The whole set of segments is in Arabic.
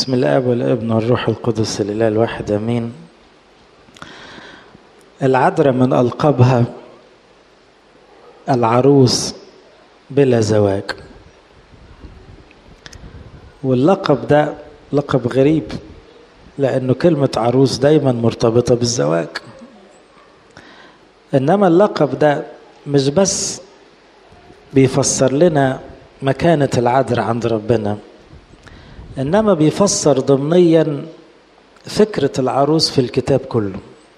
بسم الآب والابن والروح القدس الإله الواحد آمين. العذراء من ألقابها العروس بلا زواج، واللقب ده لقب غريب لأنه كلمة عروس دايما مرتبطة بالزواج، إنما اللقب ده مش بس بيفسر لنا مكانة العذراء عند ربنا، إنما بيفسر ضمنيا فكرة العروس في الكتاب كله،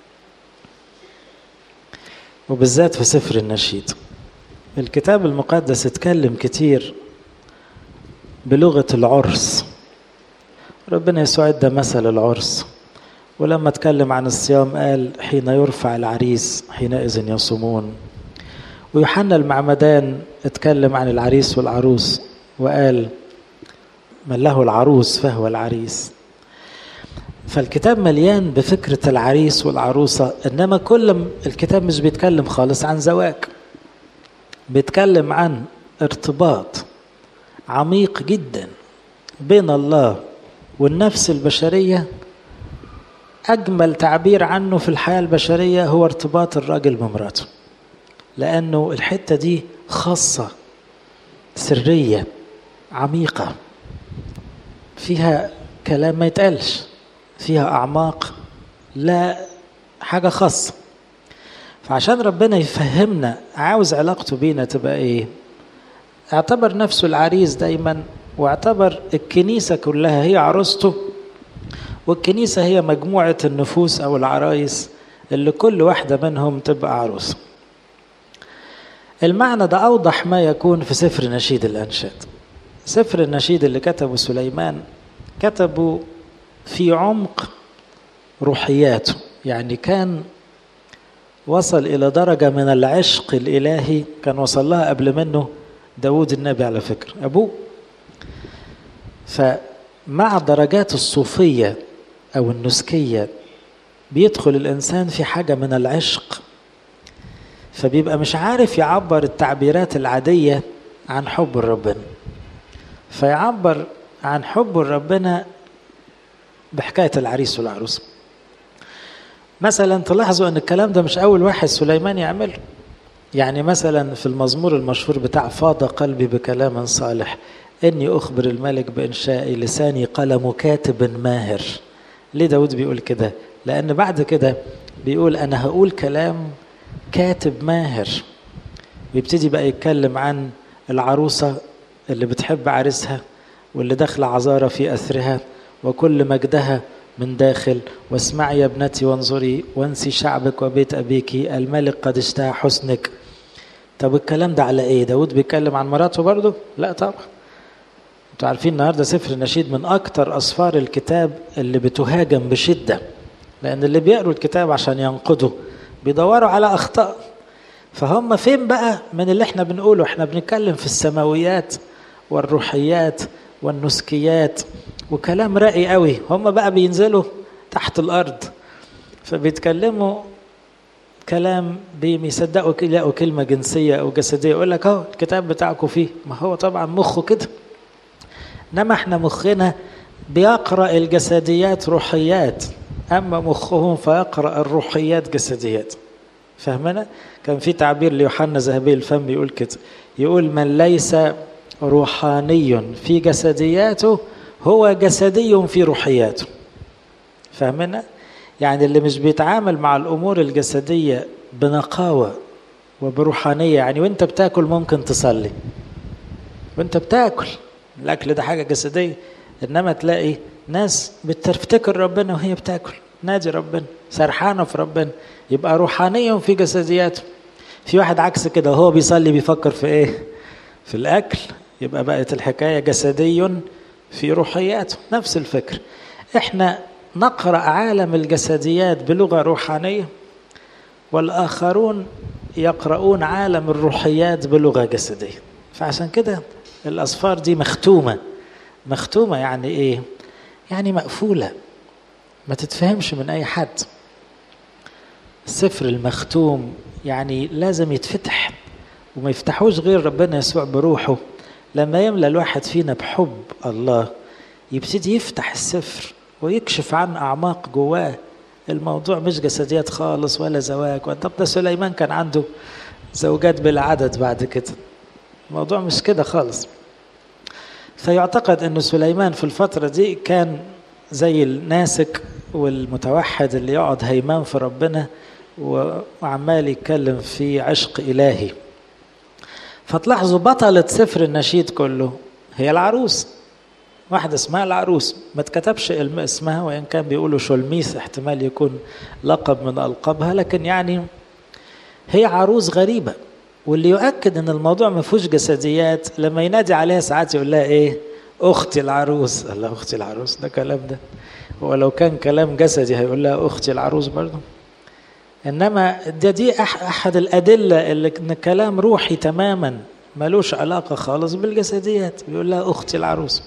وبالذات في سفر النشيد. الكتاب المقدس اتكلم كتير بلغة العرس. ربنا يسوع ادى مثل العرس، ولما اتكلم عن الصيام قال حين يرفع العريس حينئذ يصومون. ويوحنا المعمدان اتكلم عن العريس والعروس وقال من له العروس فهو العريس. فالكتاب مليان بفكرة العريس والعروسة، إنما كل الكتاب مش بيتكلم خالص عن زواج، بيتكلم عن ارتباط عميق جدا بين الله والنفس البشرية. أجمل تعبير عنه في الحياة البشرية هو ارتباط الراجل بمراته، لأنه الحتة دي خاصة سرية عميقة، فيها كلام ما يتقالش، فيها أعماق، لا حاجة خاصة. فعشان ربنا يفهمنا عاوز علاقته بينا تبقى ايه، اعتبر نفسه العريس دايما، واعتبر الكنيسة كلها هي عروسته، والكنيسة هي مجموعة النفوس أو العرايس اللي كل واحدة منهم تبقى عروس. المعنى ده أوضح ما يكون في سفر نشيد الأنشاد. سفر النشيد اللي كتبه سليمان كتبه في عمق روحياته، يعني كان وصل إلى درجة من العشق الإلهي كان وصل لها قبل منه داود النبي على فكرة أبوه. فمع درجات الصوفية أو النسكية بيدخل الإنسان في حاجة من العشق، فبيبقى مش عارف يعبر التعبيرات العادية عن حب ربنا، فيعبر عن حب ربنا بحكاية العريس والعروس. مثلا تلاحظوا أن الكلام ده مش أول واحد سليمان يعمله. يعني مثلا في المزمور المشهور بتاع فاض قلبي بكلام صالح إني أخبر الملك بإنشائي لساني قلم كاتب ماهر. ليه داود بيقول كده؟ لأن بعد كده بيقول أنا هقول كلام كاتب ماهر، ويبتدي بقى يتكلم عن العروسة اللي بتحب عريسها، واللي داخل عذارى في أثرها، وكل مجدها من داخل، واسمعي يا ابنتي وانظري وانسي شعبك وبيت أبيك، الملك قد اشتهى حسنك. طب الكلام ده على ايه؟ داود بيتكلم عن مراته برضه؟ لا طبعا. انتوا عارفين النهاردة سفر النشيد من أكتر أسفار الكتاب اللي بتهاجم بشدة، لأن اللي بيقروا الكتاب عشان ينقضوا بيدوروا على أخطاء. فهم فين بقى من اللي احنا بنقوله؟ احنا بنتكلم في السماويات والروحيات والنسكيات وكلام رائي قوي، هم بقى بينزلوا تحت الأرض فبيتكلموا كلام بيصدقوا يلاقوا كلمة جنسية أو جسدية يقول لك اهو الكتاب بتاعكم فيه، ما هو طبعا مخه كده. إنما احنا مخنا بيقرأ الجسديات روحيات، أما مخهم فيقرأ الروحيات جسديات. فهمنا؟ كان في تعبير ليوحنا ذهبي الفم بيقول كده، يقول من ليس روحاني في جسدياته هو جسدي في روحياته. فهمنا؟ يعني اللي مش بيتعامل مع الأمور الجسدية بنقاوة وبروحانية، يعني وانت بتاكل ممكن تصلي، وانت بتاكل الأكل ده حاجة جسدية، إنما تلاقي ناس بتفتكر ربنا وهي بتاكل، نادي ربنا، سرحانة في ربنا، يبقى روحانيا في جسدياته. في واحد عكس كده وهو بيصلي بيفكر في ايه؟ في الأكل، يبقى بقت الحكاية جسدي في روحياته. نفس الفكر، احنا نقرأ عالم الجسديات بلغة روحانية، والآخرون يقرؤون عالم الروحيات بلغة جسدية. فعشان كده الأسفار دي مختومة. مختومة يعني ايه؟ يعني مقفولة، ما تتفهمش من أي حد. السفر المختوم يعني لازم يتفتح، وما يفتحوش غير ربنا يسوع بروحه. لما يملى الواحد فينا بحب الله يبتدي يفتح السفر ويكشف عن أعماق جواه. الموضوع مش جسديات خالص ولا زواج. طب ده سليمان كان عنده زوجات بلا عدد بعد كده. الموضوع مش كده خالص. فيعتقد أن سليمان في الفترة دي كان زي الناسك والمتوحد اللي يقعد هيمان في ربنا وعمال يتكلم في عشق إلهي. فتلاحظوا بطلة سفر النشيد كله هي العروس، واحدة اسمها العروس. ما اتكتبش اسمها، وإن كان بيقولوا شلميس احتمال يكون لقب من ألقابها، لكن يعني هي عروس غريبة. واللي يؤكد ان الموضوع ما فيهوش جسديات لما ينادي عليها ساعات يقول لها ايه؟ اختي العروس. الله، اختي العروس ده كلام ده؟ ولو كان كلام جسدي هيقول لها اختي العروس برضه. انما دي احد الادله اللي ان كلام روحي تماما ملوش علاقه خالص بالجسديات، بيقول لها اختي العروس.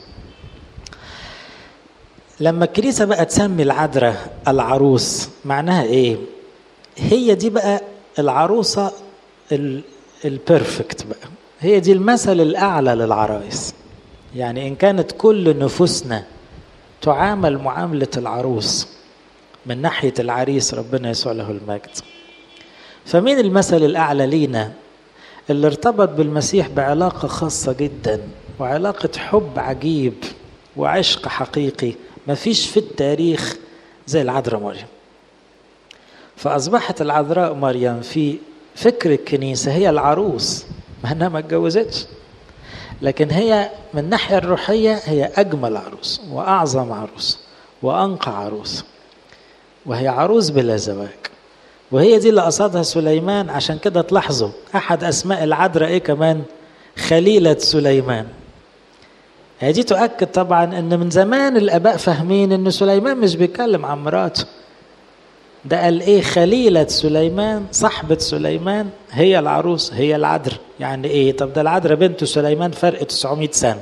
لما الكنيسه بقى تسمي العذراء العروس معناها ايه؟ هي دي بقى العروسه البيرفكت بقى، هي دي المثل الأعلى للعرايس. يعني إن كانت كل نفوسنا تعامل معاملة العروس من ناحية العريس ربنا يسوع له المجد، فمين المثل الأعلى لينا؟ اللي ارتبط بالمسيح بعلاقة خاصة جدا، وعلاقة حب عجيب وعشق حقيقي مفيش في التاريخ زي العذراء مريم. فأصبحت العذراء مريم في فكر الكنيسة هي العروس، مع انها ما اتجوزتش، لكن هي من الناحية الروحية هي أجمل عروس وأعظم عروس وأنقى عروس، وهي عروس بلا زواج. وهي دي اللي قصدها سليمان. عشان كده تلاحظوا أحد أسماء العذراء إيه كمان؟ خليلة سليمان. هي دي تؤكد طبعا أن من زمان الآباء فاهمين أن سليمان مش بيتكلم عن مراته، ده قال ايه؟ خليلة سليمان، صاحبة سليمان هي العروس، هي العذراء. يعني ايه؟ طب ده العذراء بنت سليمان فرق 900 سنة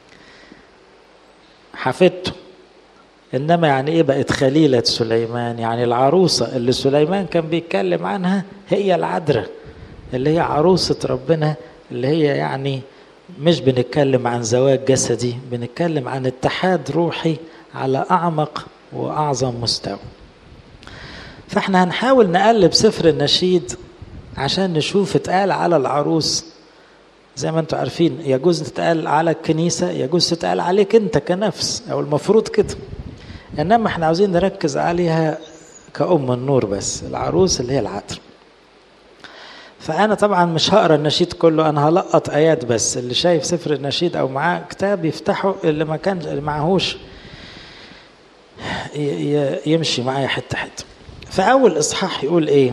حفيدته. انما يعني ايه بقت خليلة سليمان؟ يعني العروسة اللي سليمان كان بيتكلم عنها هي العذراء، اللي هي عروسة ربنا، اللي هي يعني مش بنتكلم عن زواج جسدي، بنتكلم عن اتحاد روحي على أعمق وأعظم مستوى. فاحنا هنحاول نقلب سفر النشيد عشان نشوف اتقال على العروس زي ما انتم عارفين، يجوز تتقال على الكنيسة، يجوز تتقال عليك انت كنفس، او المفروض كده. انما احنا عاوزين نركز عليها كأم النور بس، العروس اللي هي العذراء. فانا طبعا مش هقرا النشيد كله، انا هلقط ايات بس. اللي شايف سفر النشيد او معاه كتاب يفتحه، اللي ما كان اللي معهوش يمشي معايا حتة حتة. فأول إصحاح يقول إيه؟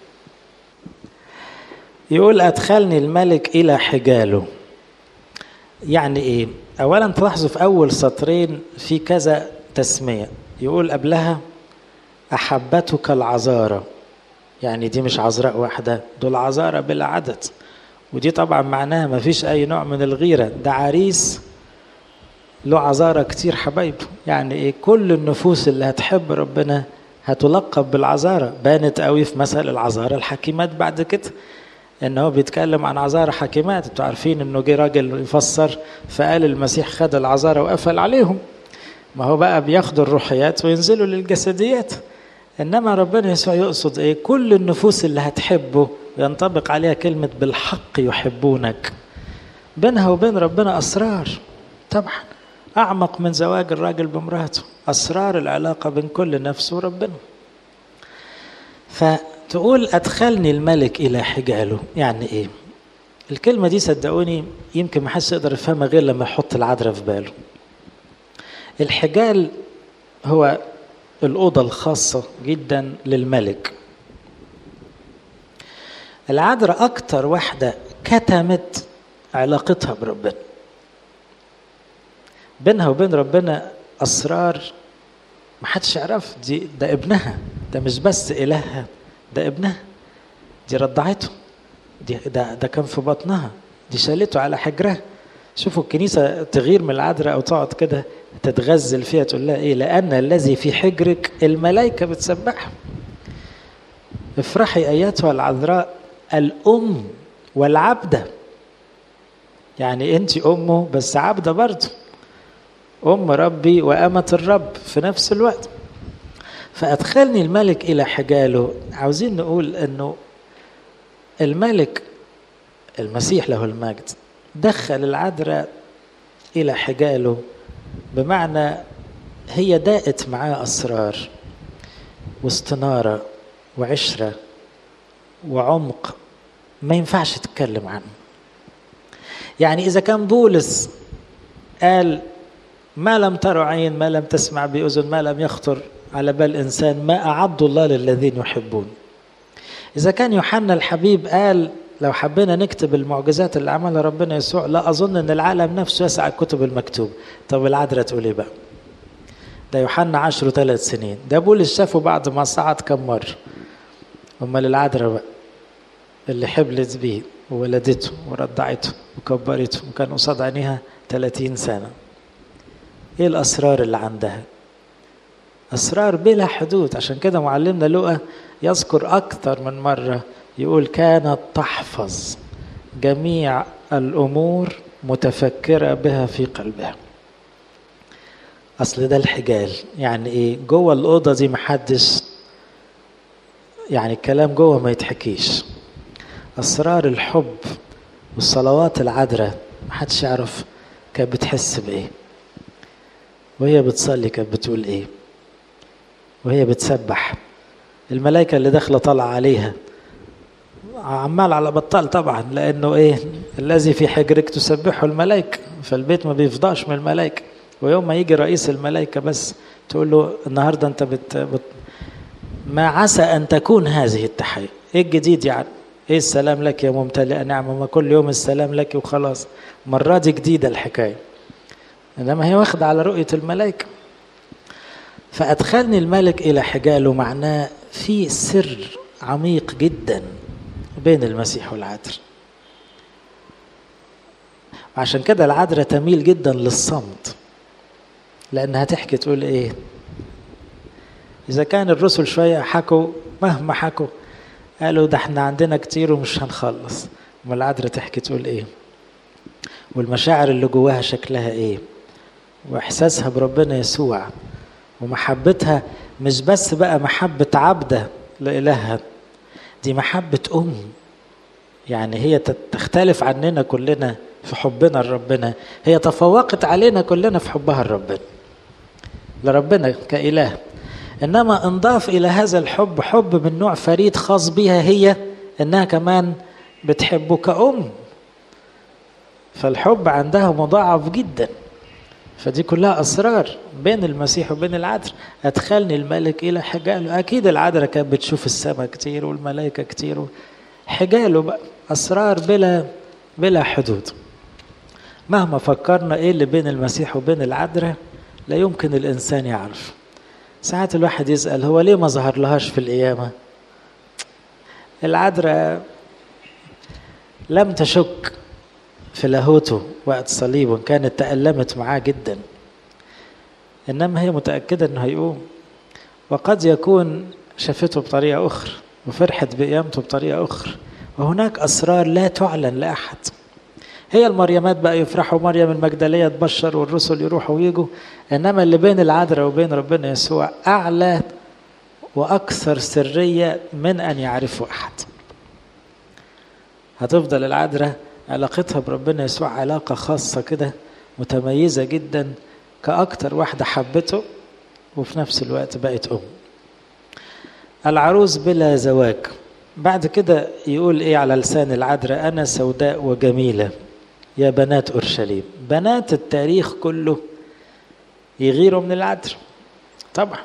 يقول أدخلني الملك إلى حجاله. يعني إيه؟ أولا تلاحظوا في أول سطرين في كذا تسمية. يقول قبلها أحبتك العذارى، يعني دي مش عذراء واحدة، دول عذارى بلا عدد. ودي طبعا معناها ما فيش أي نوع من الغيرة، ده عريس له عذارى كتير حبايبه. يعني إيه؟ كل النفوس اللي هتحب ربنا هتلقب بالعذارى. بانت قوي في مثل العذارى الحكيمات بعد كده، ان هو بيتكلم عن عذارى حكيمات. انتوا عارفين انه جه راجل يفسر فقال المسيح خد العذارى وقفل عليهم. ما هو بقى بياخدوا الروحيات وينزلوا للجسديات. انما ربنا يسوع يقصد ايه؟ كل النفوس اللي هتحبه ينطبق عليها كلمة بالحق يحبونك. بينها وبين ربنا اسرار طبعا أعمق من زواج الراجل بامرأته، أسرار العلاقة بين كل نفس وربنا. فتقول أدخلني الملك إلى حجاله، يعني إيه؟ الكلمة دي صدقوني يمكن ما حدش يقدر يفهمها غير لما يحط العذراء في باله. الحجال هو الأوضة الخاصة جدا للملك. العذراء أكتر واحدة كتمت علاقتها بربنا، بينها وبين ربنا أسرار ما حدش يعرف. ده ابنها، ده مش بس إلهها، ده ابنها، دي رضعته، ده كان في بطنها، دي شالته على حجرها. شوفوا الكنيسة تغير من العذراء أو تقعد كده تتغزل فيها تقول لها إيه؟ لأن الذي في حجرك الملائكة بتسبحه. افرحي أيتها العذراء الأم والعبدة. يعني أنت أمه بس عبدة برضه. أم ربي وأمة الرب في نفس الوقت. فأدخلني الملك إلى حجاله. عاوزين نقول أنه الملك المسيح له المجد دخل العذراء إلى حجاله، بمعنى هي داءت معاه أسرار واستنارة وعشرة وعمق ما ينفعش تتكلم عنه. يعني إذا كان بولس قال ما لم تر عين، ما لم تسمع بأذن، ما لم يخطر على بال إنسان، ما أعد الله للذين يحبون. إذا كان يوحنا الحبيب قال لو حبينا نكتب المعجزات اللي عملها ربنا يسوع لا أظن أن العالم نفسه يسعى الكتب المكتوب. طب العذراء تقول إيه بقى؟ ده يوحنا 10 3 سنين، ده بولس شافه بعد ما صعد كم مرة. أمال العذراء بقى اللي حبلت بيه وولدته ورضعته وكبرته وكان قصاد عينيها 30 سنة، إيه الأسرار اللي عندها؟ أسرار بلا حدود. عشان كده معلمنا لوقا يذكر أكثر من مرة يقول كانت تحفظ جميع الأمور متفكرة بها في قلبها. أصل ده الحجال. يعني إيه؟ جوه الأوضة دي محدش، يعني الكلام جوه ما يتحكيش. أسرار الحب والصلوات العذراء محدش يعرف كانت بتحس بإيه، وهي بتصلي كانت بتقول إيه، وهي بتسبح. الملائكة اللي داخلة طالعة عليها عمال على بطال طبعا، لأنه إيه؟ الذي في حجرك تسبحه الملائكة، فالبيت ما بيفضاش من الملائكة. ويوم ما يجي رئيس الملائكة بس تقول له النهاردة أنت ما عسى أن تكون هذه التحية. إيه الجديد يعني؟ إيه السلام لك يا ممتلئ نعمة؟ ما كل يوم السلام لك وخلاص. مرة دي جديدة الحكاية، إنما هي واخدة على رؤية الملائكة. فأدخلني الملك إلى حجاله معناه في سر عميق جدا بين المسيح والعذراء. عشان كده العذراء تميل جدا للصمت، لأنها تحكي تقول إيه؟ إذا كان الرسل شوية حكوا، مهما حكوا قالوا ده احنا عندنا كتير ومش هنخلص، أما العذراء تحكي تقول إيه؟ والمشاعر اللي جواها شكلها إيه؟ وإحساسها بربنا يسوع ومحبتها مش بس بقى محبة عبدة لإلهها، دي محبة يعني هي تختلف عننا كلنا في حبنا لربنا، هي تفوقت علينا كلنا في حبها لربنا كإله. إنما انضاف إلى هذا الحب حب من نوع فريد خاص بها، هي إنها كمان بتحبه كأم، فالحب عندها مضاعف جدا. فدي كلها أسرار بين المسيح وبين العذراء. أدخلني الملك إلى حجاله. أكيد العذراء كانت بتشوف السماء كتير والملائكة كتير، حجاله بقى أسرار بلا حدود. مهما فكرنا إيه اللي بين المسيح وبين العذراء لا يمكن الإنسان يعرف. ساعات الواحد يسأل هو ليه ما ظهر لهاش في القيامة؟ العذراء لم تشك في لاهوته وقت صليبه، كانت تألمت معاه جدا، إنما هي متأكدة أنه هيقوم. وقد يكون شافته بطريقة أخرى وفرحت بقيامته بطريقة أخرى، وهناك أسرار لا تعلن لأحد. هي المريمات بقى يفرحوا، مريم المجدلية تبشر والرسل يروحوا ويجوا، إنما اللي بين العذراء وبين ربنا يسوع أعلى وأكثر سرية من أن يعرفه أحد. هتفضل العذراء علاقتها بربنا يسوع علاقة خاصة كده متميزة جدا، كأكتر واحدة حبته وفي نفس الوقت بقت العروس بلا زواج. بعد كده يقول إيه على لسان العذراء؟ أنا سوداء وجميلة يا بنات أورشليم. بنات التاريخ كله يغيروا من العذراء طبعا.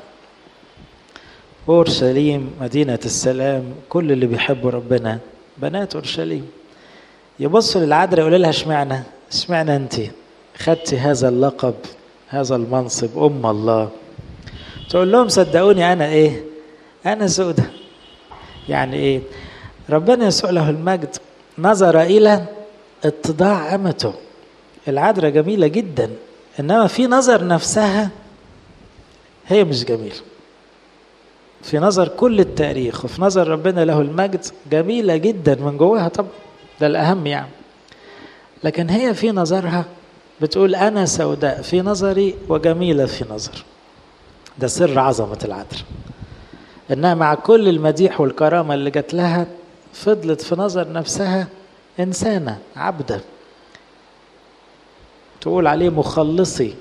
أورشليم مدينة السلام، كل اللي بيحبوا ربنا بنات أورشليم. يبصوا للعذراء يقولوا لها اشمعنى انت خدتي هذا اللقب، هذا المنصب، أم الله؟ تقول لهم صدقوني أنا سودة. يعني إيه؟ ربنا يسوع له المجد نظر إلى اتضاع أمته. العذراء جميلة جدا، إنما في نظر نفسها هي مش جميلة. في نظر كل التاريخ وفي نظر ربنا له المجد جميلة جدا من جواها طبعا، ده الأهم يعني. لكن هي في نظرها بتقول أنا سوداء في نظري وجميلة في نظر. ده سر عظمة العذراء، إنها مع كل المديح والكرامة اللي جات لها فضلت في نظر نفسها إنسانة عبدة، تقول عليه مخلصي.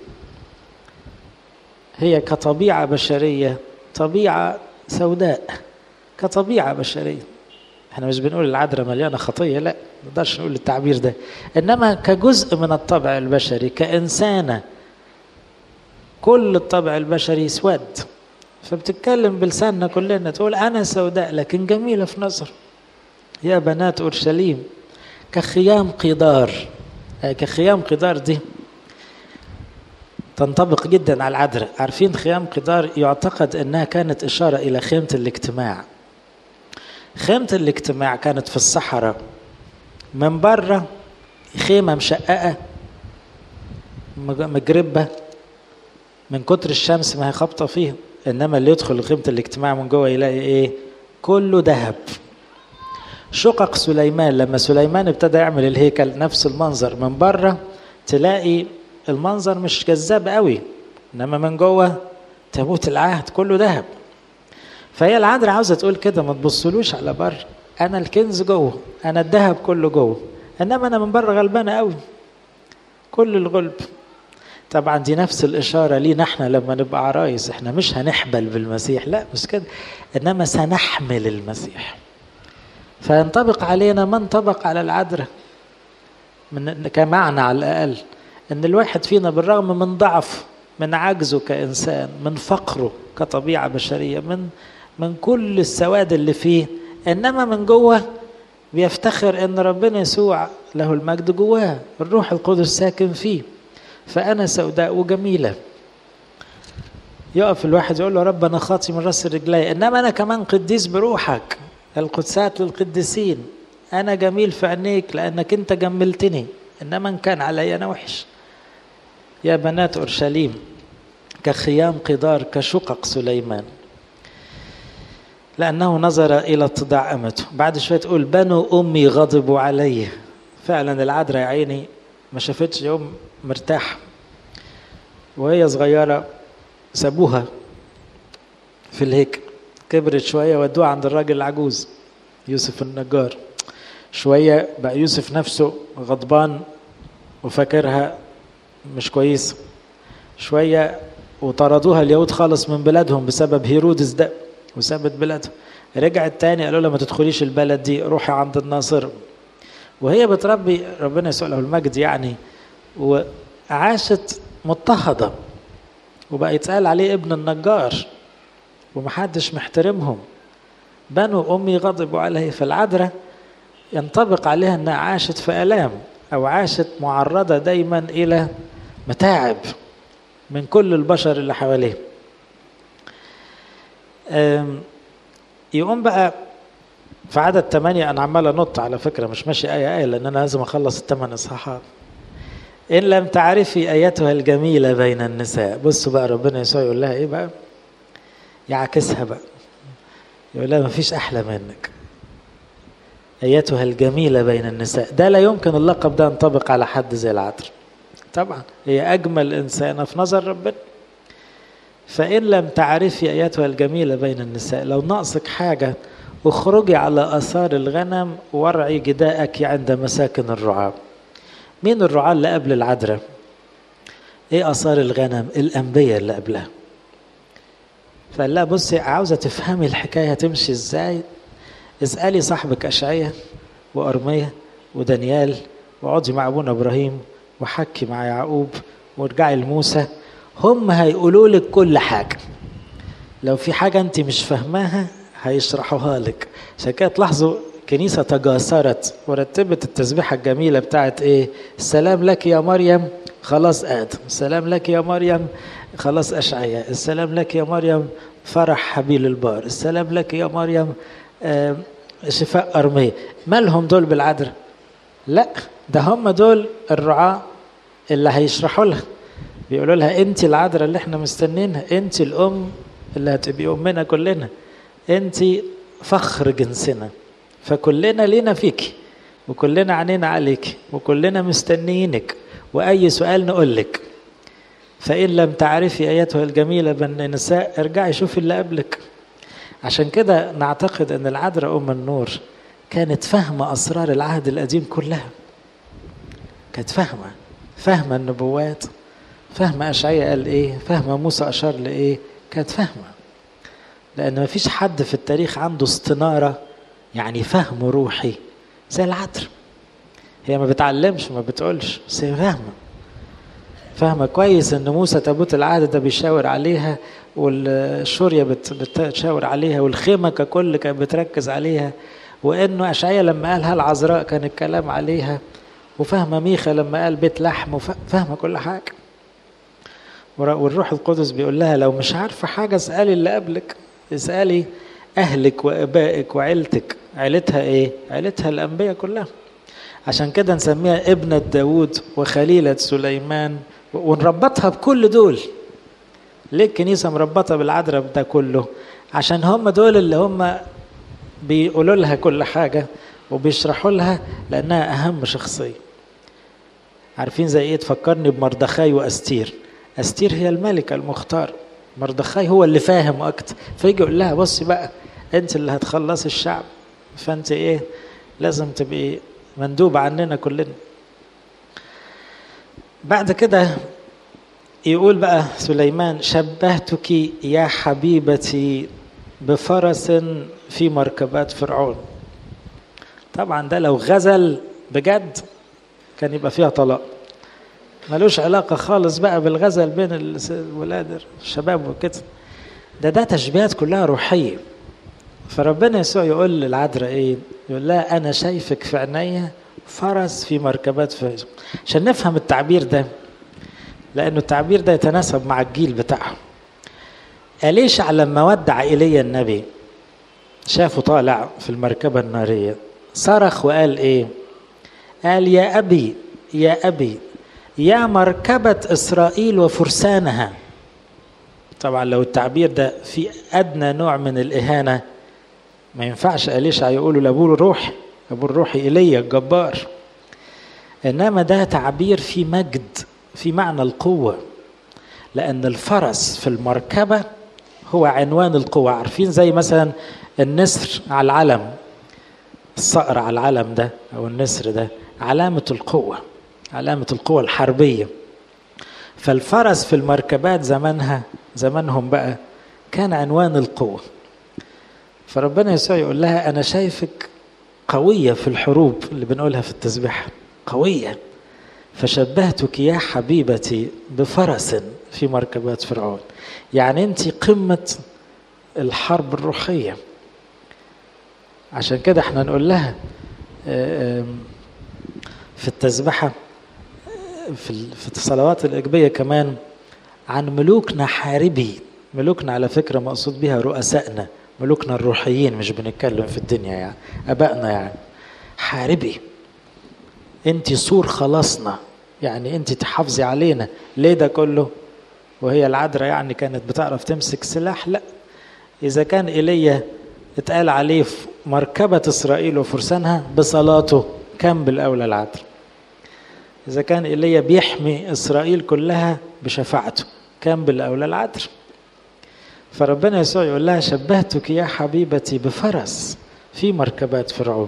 هي كطبيعة بشرية طبيعة سوداء، كطبيعة بشرية. احنا مش بنقول العذراء مليانة خطية، لا، ما نقدرش نقول التعبير ده، إنما كجزء من الطبع البشري، كإنسانة كل الطبع البشري سود. فبتتكلم بلساننا كلنا تقول أنا سوداء لكن جميلة في نظر. يا بنات أورشليم كخيام قدار. كخيام قدار دي تنطبق جدا على العذراء. عارفين خيام قدار يعتقد أنها كانت إشارة إلى خيمة الاجتماع. خيمة الاجتماع كانت في الصحراء، من بره خيمة مشققة مجربة من كتر الشمس ما هي خابطة فيها، إنما اللي يدخل خيمة الاجتماع من جوه يلاقي إيه؟ كله ذهب. شقق سليمان، لما سليمان ابتدى يعمل الهيكل نفس المنظر، من بره تلاقي المنظر مش جذاب قوي، إنما من جوه تابوت العهد كله ذهب. فهي العذراء عاوزة تقول كده، ما تبصلوش على بره، أنا الكنز جوه، أنا الذهب كله جوه، إنما أنا من بره غلبانة قوي كل الغلب. طبعا دي نفس الإشارة لينا احنا لما نبقى عرايس، احنا مش هنحبل بالمسيح، لا مش كده، إنما سنحمل المسيح. فينطبق علينا ما انطبق على العذراء من كمعنى على الأقل، إن الواحد فينا بالرغم من ضعف، من عجزه كإنسان، من فقره كطبيعة بشرية، من كل السواد اللي فيه، إنما من جوه بيفتخر إن ربنا يسوع له المجد جواه، الروح القدس ساكن فيه. فأنا سوداء وجميلة. يقف الواحد يقول له رب أنا خاطي من رأس رجلي، إنما أنا كمان قديس بروحك، القدسات للقديسين، أنا جميل في عينيك لأنك أنت جملتني، إنما إن كان علي أنا وحش. يا بنات أورشليم كخيام قدار كشقق سليمان، لأنه نظر إلى اتضاع أمته. بعد شوية تقول بنو أمي غضبوا علي. فعلا العذراء يا عيني ما شافتش يوم مرتاح، وهي صغيرة سابوها في الهيكل، كبرت شوية ودوها عند الراجل العجوز يوسف النجار. شوية بقى يوسف نفسه غضبان وفاكرها مش كويس، شوية وطردوها اليهود خالص من بلادهم بسبب هيرودس ده وسابت بلادها. رجعت تاني قالوا لها ما تدخليش البلد دي، روحي عند الناصر. وهي بتربي ربنا يسوع له المجد يعني، وعاشت مضطهدة، وبقى يتقال عليه ابن النجار ومحدش محترمهم. بنو أمي غضبوا عليه. فالعذراء ينطبق عليها أنها عاشت في آلام، أو عاشت معرضة دايما إلى متاعب من كل البشر اللي حواليه. يقوم بقى في عدد 8، أنا عمال أنط على فكرة مش ماشي آية لأن أنا لازم أخلص ال8 إصحاحات. إن لم تعرفي أيتها الجميلة بين النساء. بصوا بقى ربنا يسوع يقول لها إيه بقى، يعكسها بقى، يقول لها مفيش أحلى منك أيتها الجميلة بين النساء. ده لا يمكن اللقب ده ينطبق على حد زي العذراء، طبعا هي أجمل إنسانة في نظر ربنا. فإن لم تعرفي أيتها الجميلة بين النساء، لو ناقصك حاجة اخرجي على آثار الغنم وارعي جداءك عند مساكن الرعاة. مين الرعاة اللي قبل العذراء؟ ايه آثار الغنم؟ الأنبياء اللي قبلها. فقال لها بصي عاوزة تفهمي الحكاية هتمشي ازاي، اسألي صاحبك أشعية وأرمية ودانيال، وقعدي مع أبونا إبراهيم وحكي مع يعقوب وارجعي لموسى، هم هيقولوا لك كل حاجة. لو في حاجة انت مش فاهماها هيشرحوها لك. عشان كده تلاحظوا كنيسة تجاسرت ورتبت التسبيحة الجميلة بتاعت ايه، السلام لك يا مريم خلاص آدم، السلام لك يا مريم خلاص أشعياء، السلام لك يا مريم فرح حبيل البار، السلام لك يا مريم شفاء أرمية. مالهم دول بالعذراء؟ لا، ده هم دول الرعاة اللي هيشرحوا لها، بيقولوا لها انت العذراء اللي احنا مستنينها، انت الأم اللي هتبقي أمنا كلنا، انت فخر جنسنا، فكلنا لينا فيك وكلنا عنينا عليك وكلنا مستنيينك وأي سؤال نقول لك. فإن لم تعرفي أيتها الجميلة بين النساء ارجعي شوفي اللي قبلك. عشان كده نعتقد أن العذراء أم النور كانت فاهمة أسرار العهد القديم كلها، كانت فاهمة النبوات، فاهمة أشعياء قال إيه، فاهمة موسى أشار لإيه، كانت فاهمة. لأن ما فيش حد في التاريخ عنده استنارة يعني فهم روحي زي العذراء. هي ما بتعلمش ما بتقولش، بس هي فاهمة كويس ان موسى تابوت العهد ده بيشاور عليها، والشورية بتشاور عليها، والخيمة ككل كانت بتركز عليها، وانه اشعياء لما قال هالعذراء كان الكلام عليها، وفاهمة ميخا لما قال بيت لحم، وفاهمة كل حاجة. والروح القدس بيقول لها لو مش عارفة حاجة اسألي اللي قبلك، اسألي أهلك وأبائك وعيلتك. عيلتها إيه؟ عيلتها الأنبياء كلها. عشان كده نسميها ابنة داود وخليلة سليمان، ونربطها بكل دول. ليه الكنيسة مربطة بالعذراء ده كله؟ عشان هم دول اللي هم بيقولوا لها كل حاجة وبيشرحوا لها، لأنها أهم شخصية. عارفين زي إيه؟ تفكرني بمردخاي وأستير. أستير هي الملكة المختار، مردخاي هو اللي فاهم أكتر، فيجي يقول لها بصي بقى أنت اللي هتخلص الشعب، فأنت إيه لازم تبقي مندوب عننا كلنا. بعد كده يقول بقى سليمان شبهتك يا حبيبتي بفرس في مركبات فرعون. طبعا ده لو غزل بجد كان يبقى فيها طلاق، ملوش علاقة خالص بقى بالغزل بين الولاد الشباب وكده. ده تشبيهات كلها روحية. فربنا يسوع يقول للعذراء ايه؟ يقول لها انا شايفك في عينيا فرس في مركبات فرعون. عشان نفهم التعبير ده، لانه التعبير ده يتناسب مع الجيل بتاعه. أليشع لما ودع ايليا النبي شافه طالع في المركبة النارية، صرخ وقال ايه؟ قال يا ابي يا ابي يا مركبة إسرائيل وفرسانها. طبعا لو التعبير ده في أدنى نوع من الإهانة ما ينفعش أليشع يقولوا لأبوه الروحي، أبو الروحي إيليا الجبار. إنما ده تعبير في مجد، في معنى القوة، لأن الفرس في المركبة هو عنوان القوة. عارفين زي مثلا النسر على العلم، الصقر على العلم ده أو النسر ده علامة القوة، علامة القوة الحربية. فالفرس في المركبات زمانهم بقى كان عنوان القوة. فربنا يسوع يقول لها أنا شايفك قوية في الحروب اللي بنقولها في التسبيح، قوية، فشبهتك يا حبيبتي بفرس في مركبات فرعون. يعني أنت قمة الحرب الروحية. عشان كده احنا نقول لها في التسبيحة في الصلوات الإجبية كمان عن ملوكنا حاربي. ملوكنا على فكرة مقصود بها رؤسائنا، ملوكنا الروحيين، مش بنتكلم في الدنيا يعني، أبائنا يعني. حاربي، انت سور خلاصنا، يعني انت تحافظي علينا. ليه ده كله؟ وهي العذراء يعني كانت بتعرف تمسك سلاح؟ لا. إذا كان إيليا اتقال عليه في مركبة إسرائيل وفرسانها بصلاته، كان بالأولى العذراء. إذا كان إيليا بيحمي إسرائيل كلها بشفاعته، كان بالأولى العذراء. فربنا يسوع يقول لها شبهتك يا حبيبتي بفرس في مركبات فرعون.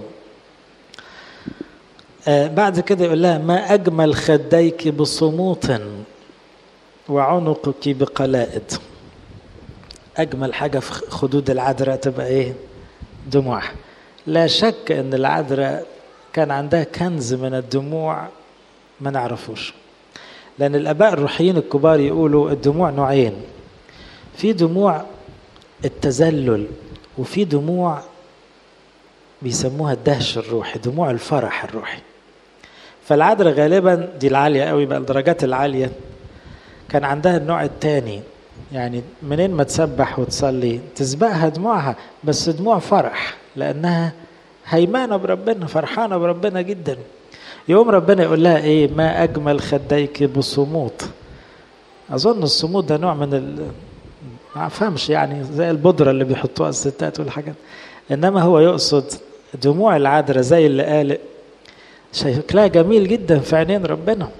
بعد كده يقول لها ما أجمل خديك بصموت وعنقك بقلائد. أجمل حاجة في خدود العذراء تبقى إيه؟ دموع. لا شك أن العذراء كان عندها كنز من الدموع ما نعرفوش، لأن الآباء الروحيين الكبار يقولوا الدموع نوعين، في دموع التذلل وفي دموع بيسموها الدهش الروحي، دموع الفرح الروحي. فالعذراء غالبا دي العالية قوي بقى، الدرجات العالية، كان عندها النوع الثاني، يعني منين ما تسبح وتصلي تسبقها دموعها، بس دموع فرح، لأنها هيمانة بربنا، فرحانة بربنا جدا. يوم ربنا يقول لها ايه؟ ما أجمل خديك بصموت. أظن الصمود ده نوع من ما أفهمش يعني، زي البودرة اللي بيحطوها الستات والحاجات، إنما هو يقصد دموع العذراء زي اللي قال شكلها جميل جدا في عينين ربنا،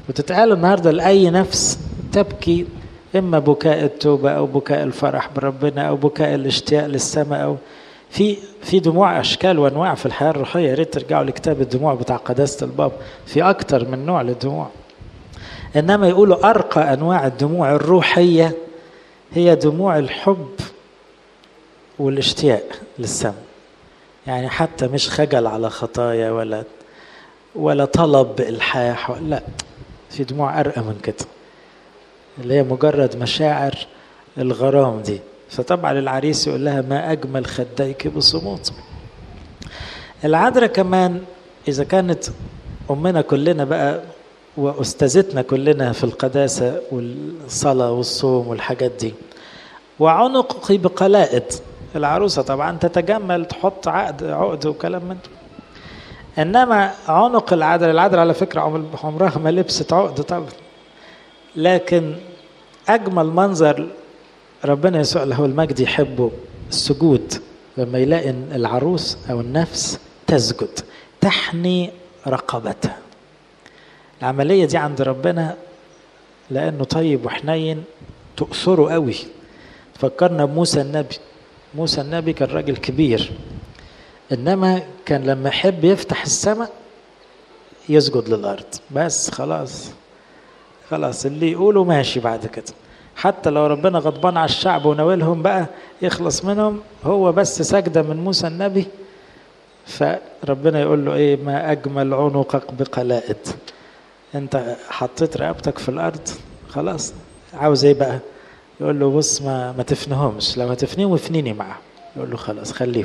وتتقال النهاردة لأي نفس تبكي، إما بكاء التوبة أو بكاء الفرح بربنا أو بكاء الاشتياق للسماء، أو في دموع أشكال وأنواع في الحياة الروحية. يا ريت ترجعوا لكتاب الدموع بتاع قداسة البابا، في أكتر من نوع للدموع. إنما يقولوا أرقى أنواع الدموع الروحية هي دموع الحب والاشتياق للسماء. يعني حتى مش خجل على خطايا ولا طلب بإلحاح، لا، في دموع أرقى من كده، اللي هي مجرد مشاعر الغرام دي. فطبعا العريس يقول لها ما أجمل خديك بصموت. العذراء كمان إذا كانت أمنا كلنا بقى وأستاذتنا كلنا في القداسة والصلاة والصوم والحاجات دي، وعنقي بقلائد. العروسة طبعا تتجمل، تحط عقد وكلام من ده. إنما عنق العذراء على فكرة عمرها ما لبست عقد طبعا، لكن أجمل منظر ربنا يسوع له المجد يحبه السجود، لما يلاقي العروس أو النفس تسجد تحني رقبتها. العملية دي عند ربنا لأنه طيب وحنين تؤثره قوي. فكرنا بموسى النبي. موسى النبي كان راجل كبير، إنما كان لما يحب يفتح السماء يسجد للأرض بس. خلاص اللي يقوله ماشي بعد كده، حتى لو ربنا غضبان على الشعب وناولهم بقى يخلص منهم، هو بس سجدة من موسى النبي فربنا يقول له ايه؟ ما أجمل عنقك بقلائد. انت حطيت رقبتك في الأرض، خلاص عاوز ايه بقى؟ يقول له بص ما تفنهمش، لما تفنيهم افنيني معهم. يقول له خلاص خليهم.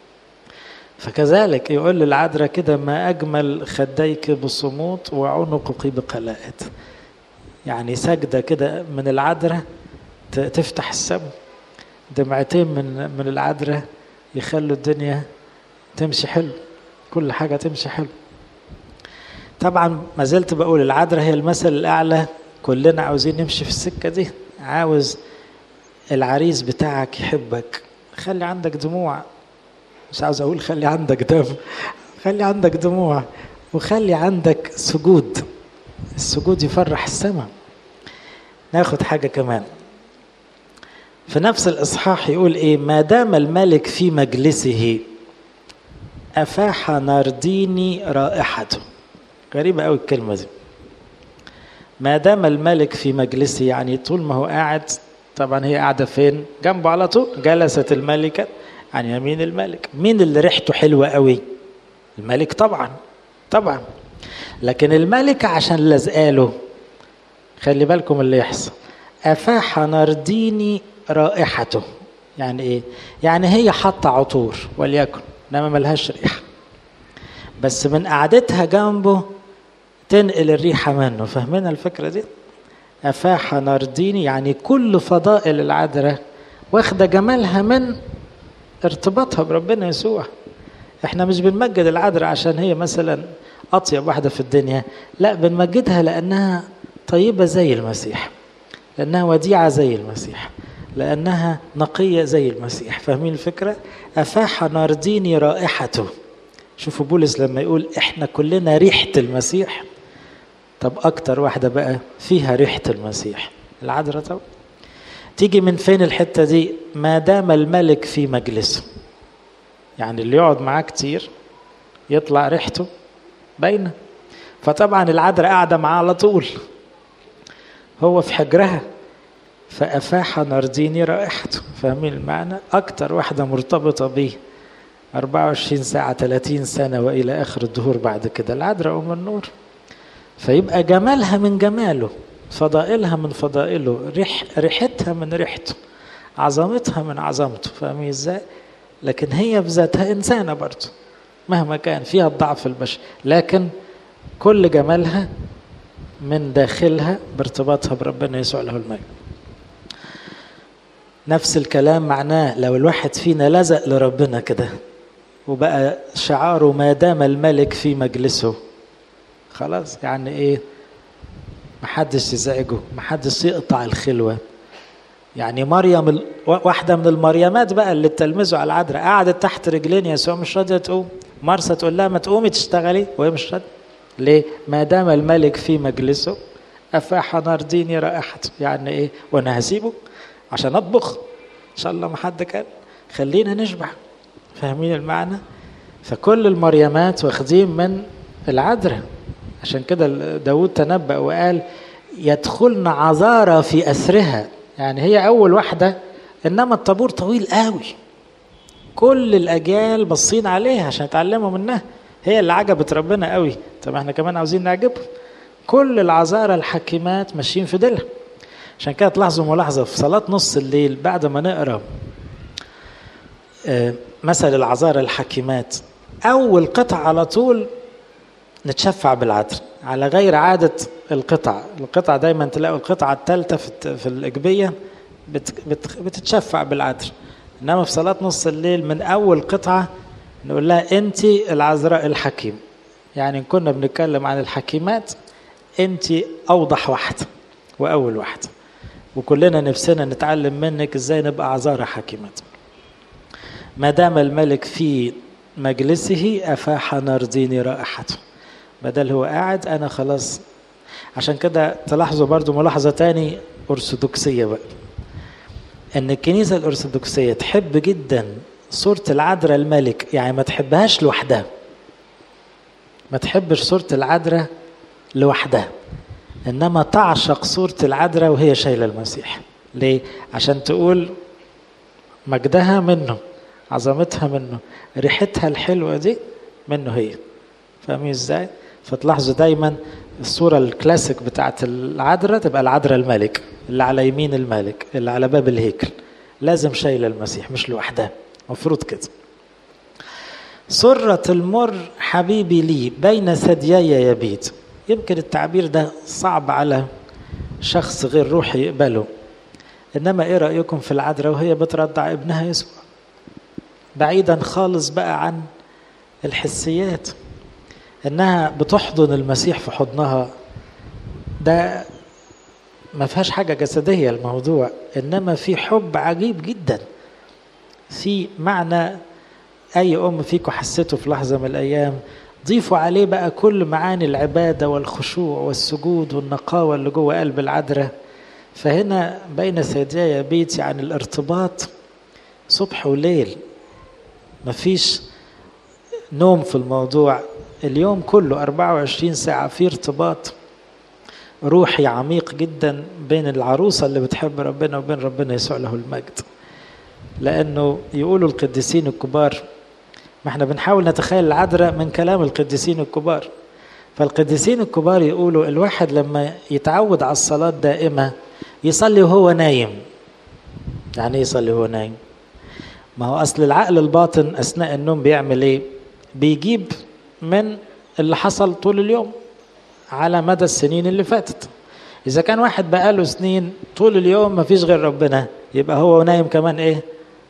فكذلك يقول للعذراء كده ما أجمل خديك بصموت وعنقك بقلائد. يعني سجدة كده من العذراء تفتح السماء، دمعتين من العذراء يخلوا الدنيا تمشي حلو، كل حاجة تمشي حلو. طبعا ما زلت بقول العذراء هي المثل الأعلى، كلنا عاوزين نمشي في السكة دي. عاوز العريس بتاعك يحبك، خلي عندك دموع، مش عاوز أقول خلي عندك دم، خلي عندك دموع وخلي عندك سجود. السجود يفرح السماء. ناخد حاجة كمان في نفس الإصحاح، يقول إيه؟ ما دام الملك في مجلسه أفاح نارديني رائحته. غريبة أوي الكلمة دي. ما دام الملك في مجلسه، يعني طول ما هو قاعد. طبعا هي قاعدة فين؟ جنبه على طول. جلست الملكة عن يمين الملك. مين اللي ريحته حلوة أوي؟ الملك طبعا. لكن الملك عشان لزقاله، خلي بالكم اللي يحصل. أفاح نارديني رائحته. يعني إيه؟ يعني هي حاطة عطور وليكن، إنما ملهاش ريحة، بس من قعدتها جنبه تنقل الريحة منه. فاهمين الفكرة دي؟ أفاح نارديني يعني كل فضائل العذراء واخدة جمالها من ارتباطها بربنا يسوع. احنا مش بنمجد العذراء عشان هي مثلا أطيب واحدة في الدنيا، لا، بنمجدها لأنها طيبة زي المسيح، لأنها وديعة زي المسيح، لأنها نقية زي المسيح. فاهمين الفكرة؟ أفاح نارديني رائحته. شوفوا بولس لما يقول إحنا كلنا ريحة المسيح. طب أكتر واحدة بقى فيها ريحة المسيح العذراء. طب تيجي من فين الحتة دي؟ ما دام الملك في مجلسه، يعني اللي يقعد معاه كتير يطلع ريحته باينة. فطبعا العذراء قاعدة معاه على طول، هو في حجرها، فأفاح نارديني رائحته. فاهمين المعنى؟ أكتر واحدة مرتبطة بيه 24 ساعة 30 سنة وإلى آخر الدهور بعد كده العذراء أم النور. فيبقى جمالها من جماله، فضائلها من فضائله، ريحتها من ريحته، عظمتها من عظمته. فاهمين إزاي؟ لكن هي بذاتها إنسانة برضو، مهما كان فيها الضعف البشري، لكن كل جمالها من داخلها بارتباطها بربنا يسوع له المجد. نفس الكلام معناه لو الواحد فينا لزق لربنا كده وبقى شعاره ما دام الملك في مجلسه، خلاص. يعني ايه؟ محدش يزعجه، محدش يقطع الخلوة. يعني مريم واحدة من المريمات بقى اللي تلمذوا على العذراء قعدت تحت رجلين يسوع مش راضية تقوم. مرسى تقول لها ما تقومي تشتغلي وهي مش راضية. ليه؟ ما دام الملك في مجلسه أفاح نارديني رائحته. يعني إيه؟ وأنا هسيبه عشان أطبخ؟ إن شاء الله ما حد كان، خلينا نشبع. فاهمين المعنى؟ فكل المريمات واخدين من العذراء. عشان كده داود تنبأ وقال يدخلن عذارى في أسرها. يعني هي أول واحدة، إنما الطابور طويل قوي، كل الأجيال بصين عليها عشان يتعلموا منها. هي اللي عجبت ربنا قوي، طب احنا كمان عاوزين نعجبهم. كل العذارى الحكيمات ماشيين في ديلها. عشان كده تلاحظوا ملاحظة في صلاة نص الليل بعد ما نقرأ مثل العذارى الحكيمات، أول قطع على طول نتشفع بالعذراء، على غير عادة القطع دايما تلاقوا القطعة الثالثة في الإجبية بتتشفع بالعذراء. إنما في صلاة نص الليل من أول قطعة نقول لها أنت العذراء الحكيم. يعني كنا بنتكلم عن الحكيمات، أنت أوضح واحدة وأول واحدة، وكلنا نفسنا نتعلم منك إزاي نبقى عذارى حكيمات. ما دام الملك في مجلسه أفاح نارديني رائحته. بدل هو قاعد أنا خلاص. عشان كده تلاحظوا برضو ملاحظة تاني أرثوذكسية بقى، أن الكنيسة الأرثوذكسية تحب جدا صورة العذراء الملك، يعني ما تحبهاش لوحدها، ما تحبش صورة العذراء لوحدها، إنما تعشق صورة العذراء وهي شايلة المسيح. ليه؟ عشان تقول مجدها منه، عظمتها منه، ريحتها الحلوة دي منه هي. فاهمين ازاي؟ فتلاحظوا دايما الصورة الكلاسيك بتاعت العذراء تبقى العذراء الملك اللي على يمين الملك اللي على باب الهيكل، لازم شايلة المسيح مش لوحدها، مفروض كده. سرة المر حبيبي لي بين ثديي يبيت. يمكن التعبير ده صعب على شخص غير روحي يقبله، إنما إيه رأيكم في العذراء وهي بترضع ابنها يسوع، بعيدا خالص بقى عن الحسيات، إنها بتحضن المسيح في حضنها، ده ما فيهاش حاجة جسدية الموضوع، إنما في حب عجيب جدا، في معنى أي أم فيكم حسيته في لحظة من الأيام، ضيفوا عليه بقى كل معاني العبادة والخشوع والسجود والنقاوة اللي جوه قلب العذراء. فهنا بين ثديي يبيت يعني الارتباط صبح وليل، مفيش نوم في الموضوع، اليوم كله 24 ساعة في ارتباط روحي عميق جدا بين العروسة اللي بتحب ربنا وبين ربنا يسوع له المجد. لأنه يقولوا القديسين الكبار، ما احنا بنحاول نتخيل العذراء من كلام القديسين الكبار، فالقديسين الكبار يقولوا الواحد لما يتعود على الصلاة دائمة يصلي وهو نايم. يعني يصلي وهو نايم؟ ما هو أصل العقل الباطن أثناء النوم بيعمل إيه؟ بيجيب من اللي حصل طول اليوم على مدى السنين اللي فاتت. إذا كان واحد بقاله سنين طول اليوم ما فيش غير ربنا، يبقى هو نايم كمان إيه؟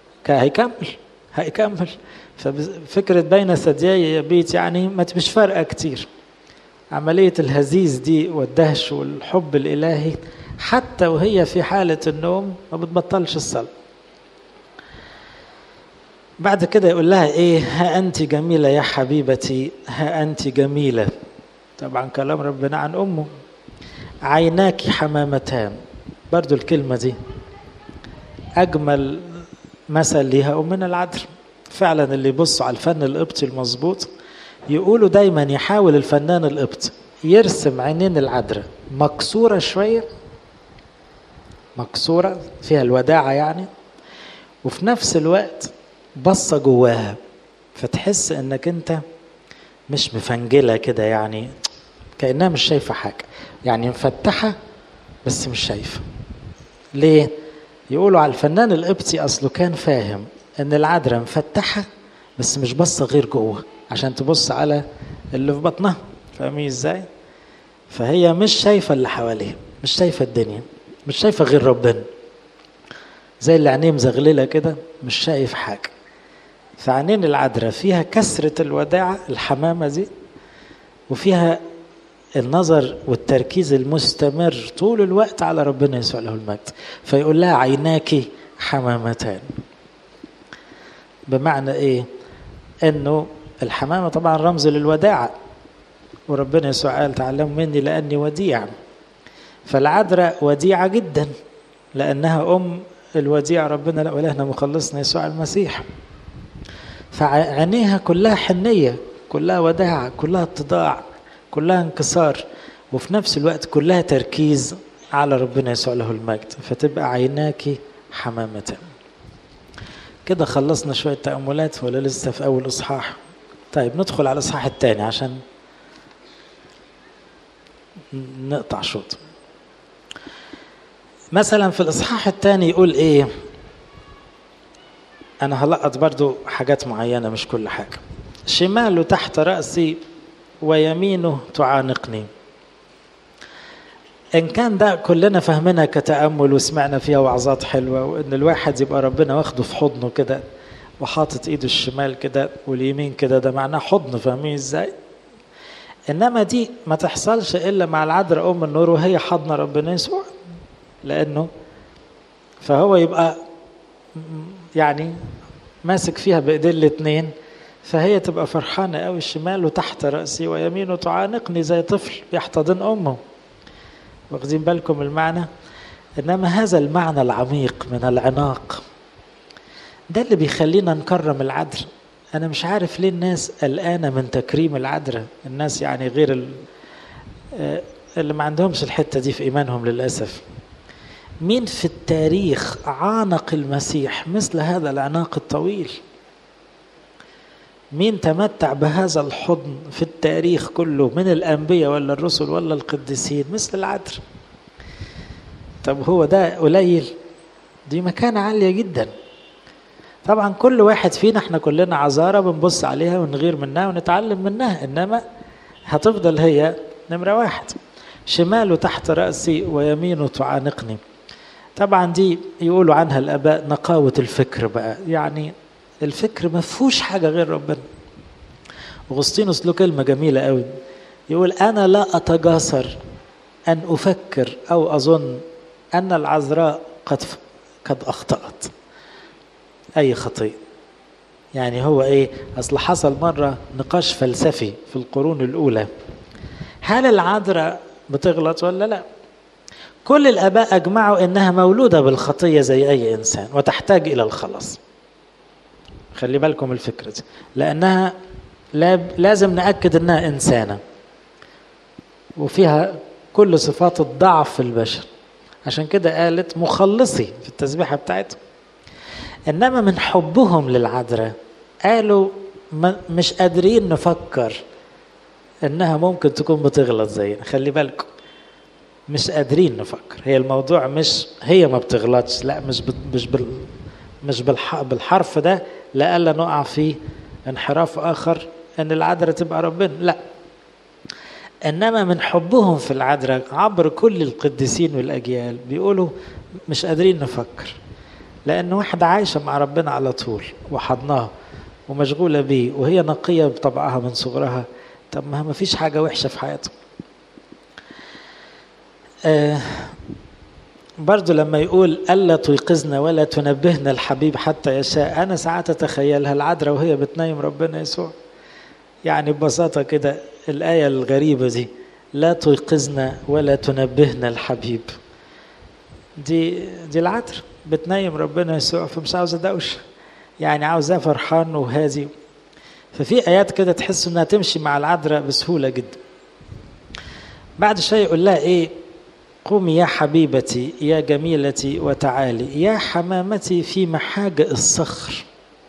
هيكمل. ففكرة بين ثديي يبيت يعني ما تبش فارقة كتير. عملية الهزيز دي والدهش والحب الإلهي حتى وهي في حالة النوم ما بتبطلش الصلاة. بعد كده يقول لها إيه؟ ها أنت جميلة يا حبيبتي، ها أنت جميلة. طبعا كلام ربنا عن أمه. عيناك حمامتان، برضو الكلمة دي أجمل مثل ليها أمنا العذراء. فعلا اللي يبصوا على الفن القبطي المظبوط يقولوا دايما يحاول الفنان القبطي يرسم عينين العذراء مكسورة شوية، مكسورة فيها الوداعة يعني، وفي نفس الوقت بصة جواها، فتحس انك انت مش مفنجلة كده، يعني كأنها مش شايفة حاجة، يعني مفتحة بس مش شايفة. ليه؟ يقولوا على الفنان القبطي أصله كان فاهم ان العذراء مفتحة بس مش بصة غير جوه عشان تبص على اللي في بطنها. فاهمين ازاي؟ فهي مش شايفة اللي حواليها، مش شايفة الدنيا، مش شايفة غير ربنا، زي اللي عينيه مزغللة كده مش شايف حاجة. فعينين العذراء فيها كسرة الوداعة الحمامة دي، وفيها النظر والتركيز المستمر طول الوقت على ربنا يسوع له المجد. فيقول لها عيناك حمامتان. بمعنى ايه؟ انه الحمامة طبعا رمز للوداعة، وربنا يسوع قال تعلموا مني لأني وديع. فالعذراء وديعة جدا لأنها أم الوديع ربنا وإلهنا مخلصنا يسوع المسيح. فعينيها كلها حنية، كلها وداعة، كلها اتضاع، كلها انكسار، وفي نفس الوقت كلها تركيز على ربنا يسوع له المجد. فتبقى عيناك حمامة. كده خلصنا شوية تأملات ولا لسه في أول إصحاح؟ طيب ندخل على الإصحاح الثاني عشان نقطع شوط. مثلا في الإصحاح الثاني يقول إيه؟ أنا هلقط برضو حاجات معينة مش كل حاجة. شماله تحت رأسي ويمينه تعانقني. إن كان ده كلنا فهمنا كتأمل وسمعنا فيها وعظات حلوة، وإن الواحد يبقى ربنا واخده في حضنه كده وحاطط إيده الشمال كده واليمين كده، ده معناه حضن، فاهمين إزاي؟ إنما دي ما تحصلش إلا مع العذراء أم النور وهي حضن ربنا يسوع، لأنه فهو يبقى يعني ماسك فيها بإيدين الاتنين، فهي تبقى فرحانة قوي. شماله تحت رأسي ويمينه تعانقني، زي طفل يحتضن أمه. واخدين بالكم المعنى؟ إنما هذا المعنى العميق من العناق ده اللي بيخلينا نكرم العذراء. أنا مش عارف ليه الناس قلقانة من تكريم العذراء، الناس يعني غير اللي ما عندهمش الحتة دي في إيمانهم للأسف. مين في التاريخ عانق المسيح مثل هذا العناق الطويل؟ مين تمتع بهذا الحضن في التاريخ كله من الأنبياء ولا الرسل ولا القديسين مثل العذراء؟ طب هو ده قليل؟ دي مكانة عالية جدا. طبعا كل واحد فينا، احنا كلنا عذارى بنبص عليها ونغير منها ونتعلم منها، إنما هتفضل هي نمرة واحد. شماله تحت رأسي ويمينه تعانقني. طبعا دي يقولوا عنها الآباء نقاوة الفكر بقى، يعني الفكر ما فيهوش حاجة غير ربنا. أغسطينوس له كلمة جميلة قوي، يقول أنا لا أتجاسر أن أفكر أو أظن أن العذراء قد أخطأت أي خطيئة. يعني هو إيه؟ أصل حصل مرة نقاش فلسفي في القرون الأولى، هل العذراء بتغلط ولا لا؟ كل الآباء أجمعوا إنها مولودة بالخطية زي أي إنسان وتحتاج إلى الخلاص. خلي بالكم الفكرة دي، لأنها لازم نأكد إنها إنسانة وفيها كل صفات الضعف في البشر، عشان كده قالت مخلصي في التسبيحة بتاعتهم. إنما من حبهم للعذراء قالوا مش قادرين نفكر إنها ممكن تكون بتغلط زينا. خلي بالكم، مش قادرين نفكر. هي الموضوع مش هي ما بتغلطش، لا، مش بالحرف ده، لألا نقع في انحراف آخر أن العذراء تبقى ربنا، لا. إنما من حبهم في العذراء عبر كل القديسين والأجيال بيقولوا مش قادرين نفكر، لأن واحدة عايشة مع ربنا على طول وحضناه ومشغولة بيه وهي نقية بطبعها من صغرها، طب ما فيش حاجة وحشة في حياته. برضو لما يقول ألا تيقظنا ولا تنبهنا الحبيب حتى يشاء، أنا ساعات أتخيلها العذراء وهي بتنايم ربنا يسوع. يعني ببساطة كده الآية الغريبة دي، لا تيقظنا ولا تنبهنا الحبيب، دي العذراء بتنايم ربنا يسوع، فمش عاوزة دوش، يعني عاوزاه فرحان وهادي. ففي آيات كده تحس إنها تمشي مع العذراء بسهولة جدا. بعد شيء يقول لها إيه؟ قومي يا حبيبتي يا جميلتي وتعالي يا حمامتي في محاجئ الصخر،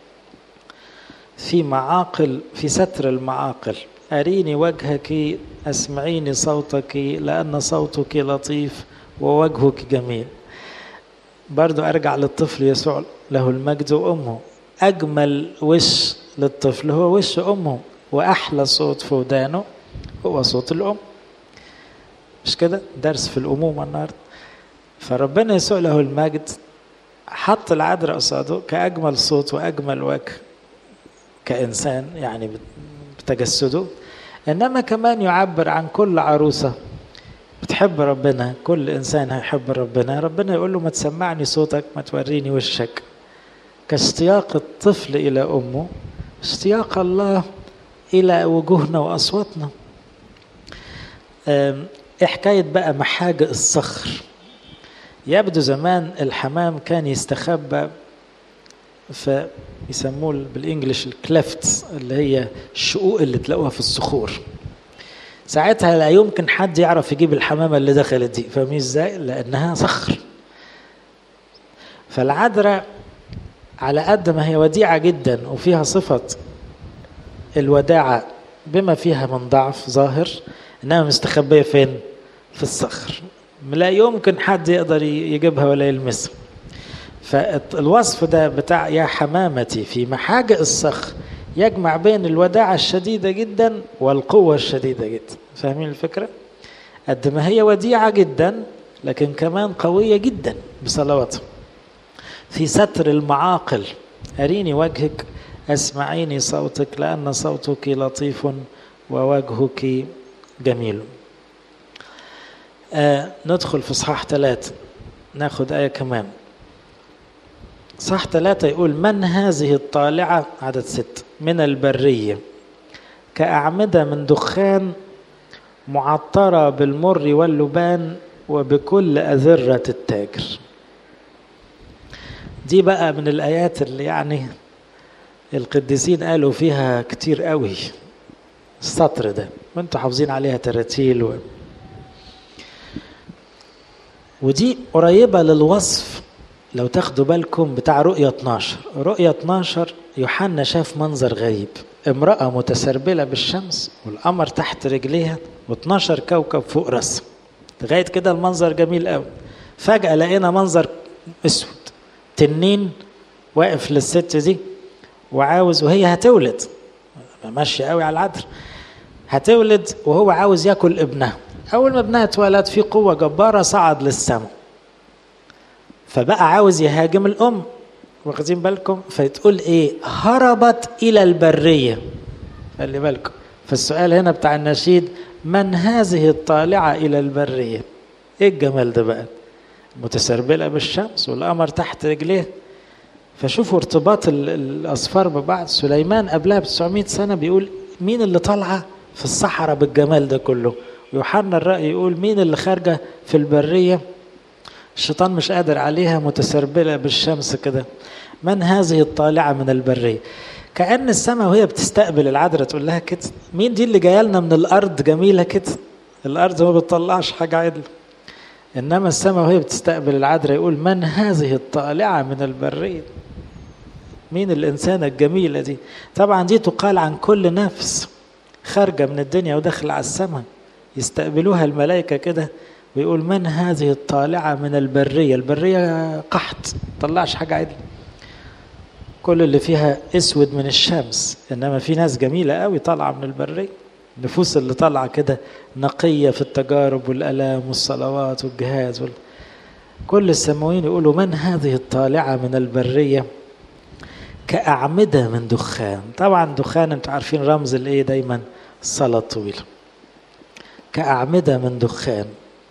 في معاقل، في ستر المعاقل، أريني وجهك أسمعيني صوتك لأن صوتك لطيف ووجهك جميل. برضو أرجع للطفل يسوع له المجد وأمه، أجمل وش للطفل هو وش أمه، وأحلى صوت في ودانه هو صوت الأم. مش كده؟ درس في الأمومة النهاردة. فربنا يسوع له المجد حط العذراء قصاده كأجمل صوت وأجمل وجه كإنسان، يعني بتجسده، إنما كمان يعبر عن كل عروسة بتحب ربنا. كل إنسان هيحب ربنا، ربنا يقول له ما تسمعني صوتك، ما توريني وشك. كاشتياق الطفل إلى أمه اشتياق الله إلى وجوهنا وأصواتنا. إيه حكاية بقى محاجئ الصخر؟ يبدو زمان الحمام كان يستخبى يسموه بالإنجليش الكليفتس، اللي هي الشقوق اللي تلاقوها في الصخور. ساعتها لا يمكن حد يعرف يجيب الحمامة اللي دخلت دي، فاهمين ازاي؟ لأنها صخر. فالعذراء على قد ما هي وديعة جدا وفيها صفة الوداعة بما فيها من ضعف ظاهر، إنها مستخبية فين؟ في الصخر، لا يمكن حد يقدر يجيبها ولا يلمسها. فالوصف ده بتاع يا حمامتي في محاجئ الصخر يجمع بين الوداعة الشديدة جدا والقوة الشديدة جدا. فاهمين الفكرة؟ قد ما هي وديعة جدا لكن كمان قوية جدا بصلواتها. في ستر المعاقل، أريني وجهك أسمعيني صوتك لأن صوتك لطيف ووجهك جميل. ندخل في صحاح 3، ناخد آية كمان. صح 3 يقول من هذه الطالعة، عدد 6، من البرية كأعمدة من دخان معطرة بالمر واللبان وبكل أذرة التاجر. دي بقى من الآيات اللي يعني القديسين قالوا فيها كتير قوي السطر ده، وانتوا حافظين عليها تراتيل ودي قريبة للوصف لو تاخدوا بالكم بتاع رؤية 12. رؤية 12 يوحنا شاف منظر غريب، امرأة متسربلة بالشمس والقمر تحت رجليها و12 كوكب فوق راسها. لغاية كده المنظر جميل قوي. فجأة لقينا منظر اسود، تنين واقف للست دي وعاوز، وهي هتولد ماشية قوي على العذر، هتولد وهو عاوز ياكل ابنها. أول ما ابنها اتولد في قوة جبارة صعد للسماء، فبقى عاوز يهاجم الأم. واخدين بالكم؟ فتقول إيه؟ هربت إلى البرية. خلي بالكم، فالسؤال هنا بتاع النشيد من هذه الطالعة إلى البرية؟ إيه الجمال ده بقى؟ متسربلة بالشمس والقمر تحت رجليه. فشوفوا ارتباط الأصفار ببعض. سليمان قبلها ب900 سنة بيقول مين اللي طالعة في الصحراء بالجمال ده كله؟ يوحنا الرأي يقول مين اللي خارجة في البرية الشيطان مش قادر عليها متسربلة بالشمس كده؟ من هذه الطالعة من البرية؟ كأن السماء وهي بتستقبل العذراء تقول لها كده مين دي اللي جايه لنا من الأرض جميلة كده؟ الأرض ما بتطلعش حاجة عدل، إنما السماء وهي بتستقبل العذراء يقول من هذه الطالعة من البرية؟ مين الإنسانة الجميلة دي؟ طبعا دي تقال عن كل نفس خارجة من الدنيا وداخلة على السماء، يستقبلوها الملائكة كده ويقول من هذه الطالعة من البرية. البرية قحط طلعش حاجة عدل، كل اللي فيها اسود من الشمس، انما في ناس جميلة قوي طالعة من البرية. النفوس اللي طالعة كده نقية في التجارب والألام والصلوات والجهاد كل السماويين يقولوا من هذه الطالعة من البرية كأعمدة من دخان. طبعا دخان انتوا عارفين رمز الايه دايما؟ الصلاة الطويلة. كأعمدة من دخان.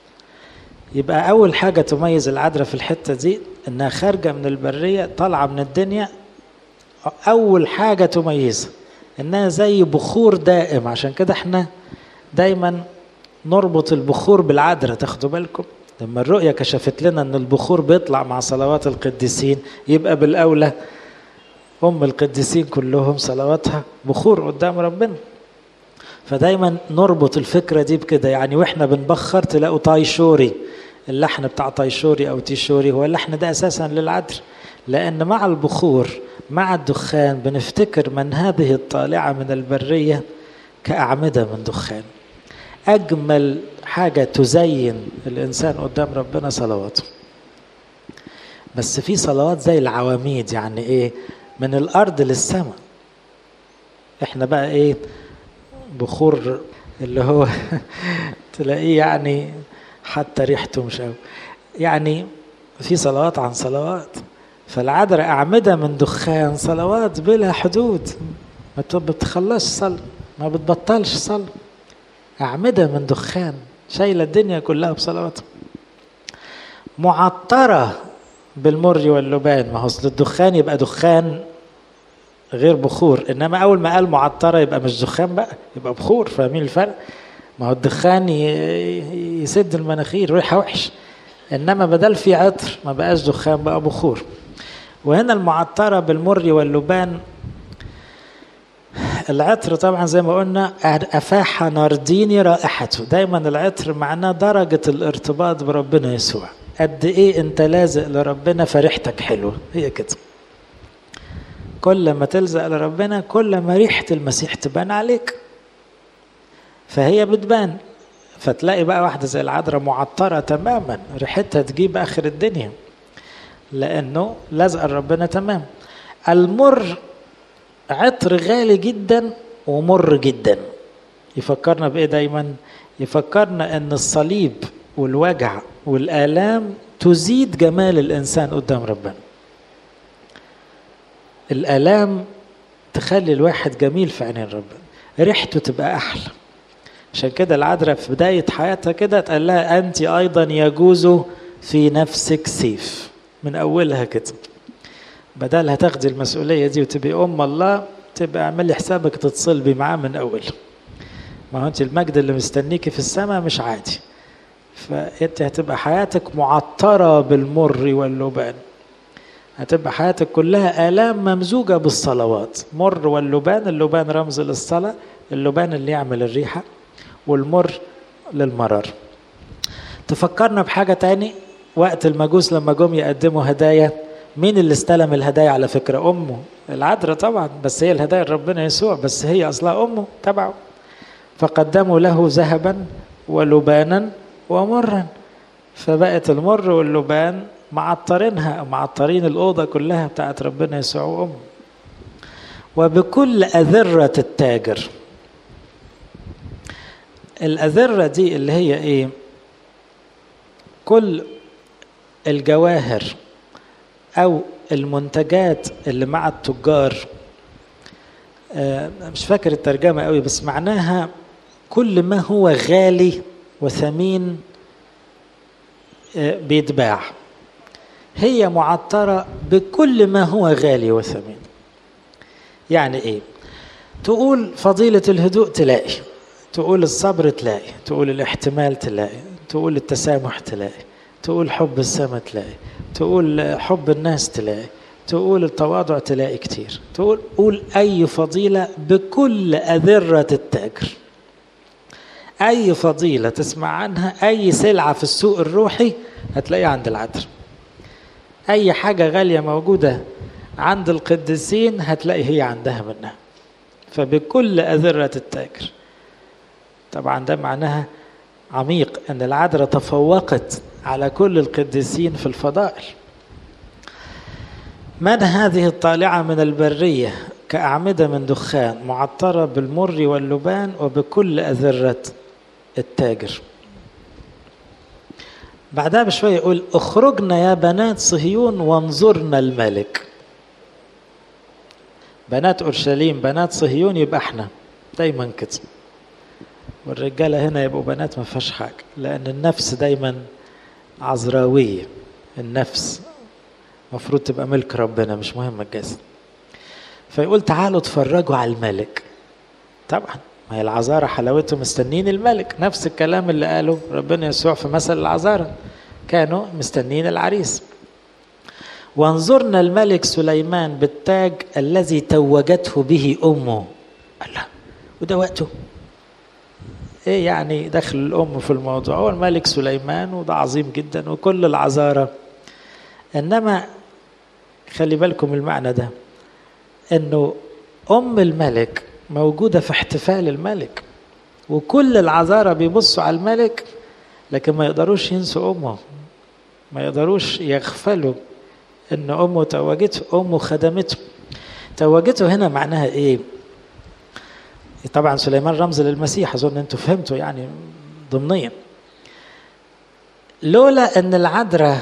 يبقى أول حاجة تميز العذراء في الحتة دي إنها خارجة من البرية طالعة من الدنيا. أول حاجة تميزها إنها زي بخور دائم. عشان كده إحنا دايما نربط البخور بالعذراء. تاخدوا بالكم لما الرؤية كشفت لنا إن البخور بيطلع مع صلوات القديسين، يبقى بالأولى أم القديسين كلهم صلواتها بخور قدام ربنا. فدايما نربط الفكرة دي بكده. يعني وإحنا بنبخر تلاقوا طايشوري، اللحن بتاع طايشوري أو تيشوري هو اللحن ده أساسا للعذر، لأن مع البخور مع الدخان بنفتكر من هذه الطالعة من البرية كأعمدة من دخان. أجمل حاجة تزين الإنسان قدام ربنا صلواته. بس في صلوات زي العواميد، يعني إيه؟ من الأرض للسماء. إحنا بقى إيه؟ بخور اللي هو تلاقيه يعني حتى ريحته مش قوي. يعني في صلوات عن صلوات. فالعذراء أعمدة من دخان، صلوات بلا حدود، ما بتخلصش صلاة، ما بتبطلش صلاة. أعمدة من دخان شايلة الدنيا كلها بصلواتها. معطرة بالمر واللبان. ما هو أصل الدخان يبقى دخان غير بخور، إنما أول ما قال معطرة يبقى مش دخان بقى، يبقى بخور. فاهمين الفرق؟ ما هو الدخان يسد المناخير، ريحة وحش. إنما بدل في عطر ما بقاش دخان، بقى بخور. وهنا المعطرة بالمر واللبان، العطر طبعا زي ما قلنا أفاح نارديني رائحته. دايما العطر معناه درجة الارتباط بربنا يسوع، قد إيه أنت لازق لربنا فريحتك حلوة. هي كده، كل ما تلزق لربنا كل ما ريحة المسيح تبان عليك، فهي بتبان. فتلاقي بقى واحدة زي العذراء معطرة تماما، ريحتها تجيب آخر الدنيا، لأنه لازق ربنا تمام. المر عطر غالي جدا ومر جدا. يفكرنا بإيه دايما؟ يفكرنا أن الصليب والوجع والآلام تزيد جمال الإنسان قدام ربنا. الآلام تخلي الواحد جميل في عينين ربنا، ريحته تبقى أحلى. عشان كده العذراء في بداية حياتها كده تقال لها أنت أيضا يجوز في نفسك سيف. من أولها كده، بدلها تاخدي المسؤولية دي وتبقي أم الله، تبقى اعملي حسابك تتصلبي معاه من أول. ما هو أنت المجد اللي مستنيكي في السماء مش عادي، فأنت هتبقى حياتك معطرة بالمر واللبان، هتبقى حياتك كلها آلام ممزوجة بالصلوات. مر واللبان، اللبان رمز للصلاة، اللبان اللي يعمل الريحة، والمر للمرار. تفكرنا بحاجة تاني، وقت المجوس لما جم يقدموا هدايا، مين اللي استلم الهدايا؟ على فكرة أمه العذراء طبعا، بس هي الهدايا ربنا يسوع، بس هي أصلها أمه تبعه. فقدموا له ذهبا ولبانا ومرا، فبقت المر واللبان معطرينها، معطرين الأوضة كلها بتاعت ربنا يسوع وأمه. وبكل أذرة التاجر. الأذرة دي اللي هي إيه؟ كل الجواهر أو المنتجات اللي مع التجار. مش فاكر الترجمة قوي، بس معناها كل ما هو غالي وثمين بيتباع. هي معطرة بكل ما هو غالي وثمين. يعني إيه؟ تقول فضيلة الهدوء تلاقي، تقول الصبر تلاقي، تقول الاحتمال تلاقي، تقول التسامح تلاقي، تقول حب السماء تلاقي، تقول حب الناس تلاقي، تقول التواضع تلاقي كتير. قول أي فضيلة بكل أذرة التاجر. أي فضيلة تسمع عنها، أي سلعة في السوق الروحي هتلاقيها عند العذراء. أي حاجة غالية موجودة عند القديسين هتلاقي هي عندها منها. فبكل أذرة التاجر. طبعا ده معناها عميق، أن العذراء تفوقت على كل القديسين في الفضائل. من هذه الطالعة من البرية كأعمدة من دخان، معطرة بالمر واللبان وبكل أذرة التاجر. بعدها بشوية يقول اخرجنا يا بنات صهيون وانظرنا الملك. بنات أورشليم بنات صهيون، يبقى احنا دايما كده. والرجالة هنا يبقوا بنات ما فيهاش حاجة، لأن النفس دايما عذراوية. النفس مفروض تبقى ملك ربنا، مش مهم الجسد. فيقول تعالوا اتفرجوا على الملك. طبعا ما هي العذارى حلاوتهم مستنين الملك، نفس الكلام اللي قاله ربنا يسوع في مثل العذارى، كانوا مستنين العريس. وانظرنا الملك سليمان بالتاج الذي توجته به أمه. الله، وده وقته ايه يعني دخل الأم في الموضوع؟ هو الملك سليمان وده عظيم جدا وكل العذارى. إنما خلي بالكم المعنى ده، إنه أم الملك موجودة في احتفال الملك، وكل العذارى بيبصوا على الملك، لكن ما يقدروش ينسوا أمه، ما يقدروش يغفلوا إن أمه توجته، أمه خدمته. توجته هنا معناها إيه؟ طبعا سليمان رمز للمسيح، أظن أنتوا فهمتوا يعني ضمنيا. لولا أن العذراء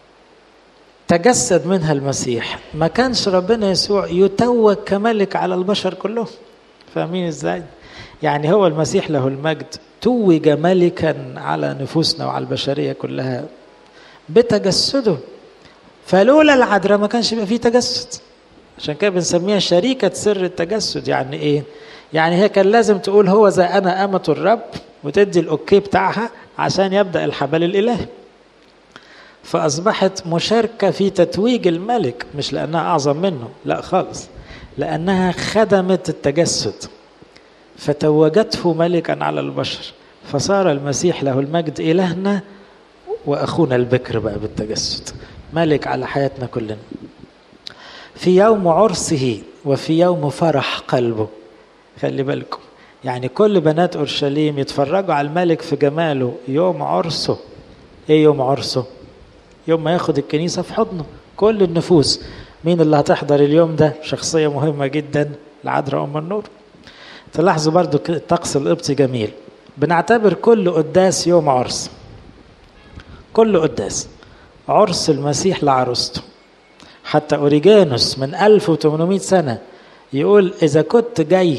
تجسد منها المسيح ما كانش ربنا يسوع يتوج كملك على البشر كلهم. فاهمين ازاي؟ يعني هو المسيح له المجد توج ملكا على نفوسنا وعلى البشرية كلها بتجسده. فلولا العذراء ما كانش يبقى فيه تجسد. عشان كده بنسميها شريكة سر التجسد. يعني ايه؟ يعني هي كان لازم تقول هو زي أنا أمة الرب، وتدي الأوكي بتاعها عشان يبدأ الحبل الإلهي. فأصبحت مشاركة في تتويج الملك، مش لأنها أعظم منه، لا خالص، لأنها خدمت التجسد فتوجته ملكا على البشر، فصار المسيح له المجد إلهنا وأخونا البكر بقى بالتجسد، ملك على حياتنا كلنا. في يوم عرسه وفي يوم فرح قلبه. خلي بالكم، يعني كل بنات أورشليم يتفرجوا على الملك في جماله يوم عرسه. ايه يوم عرسه؟ يوم ما ياخد الكنيسة في حضنه كل النفوس. مين اللي هتحضر اليوم ده؟ شخصية مهمة جدا، العذراء أم النور. تلاحظوا برضو الطقس القبطي جميل، بنعتبر كل قداس يوم عرس، كل قداس عرس المسيح لعروسته. حتى أوريجانوس من 1800 سنة يقول إذا كنت جاي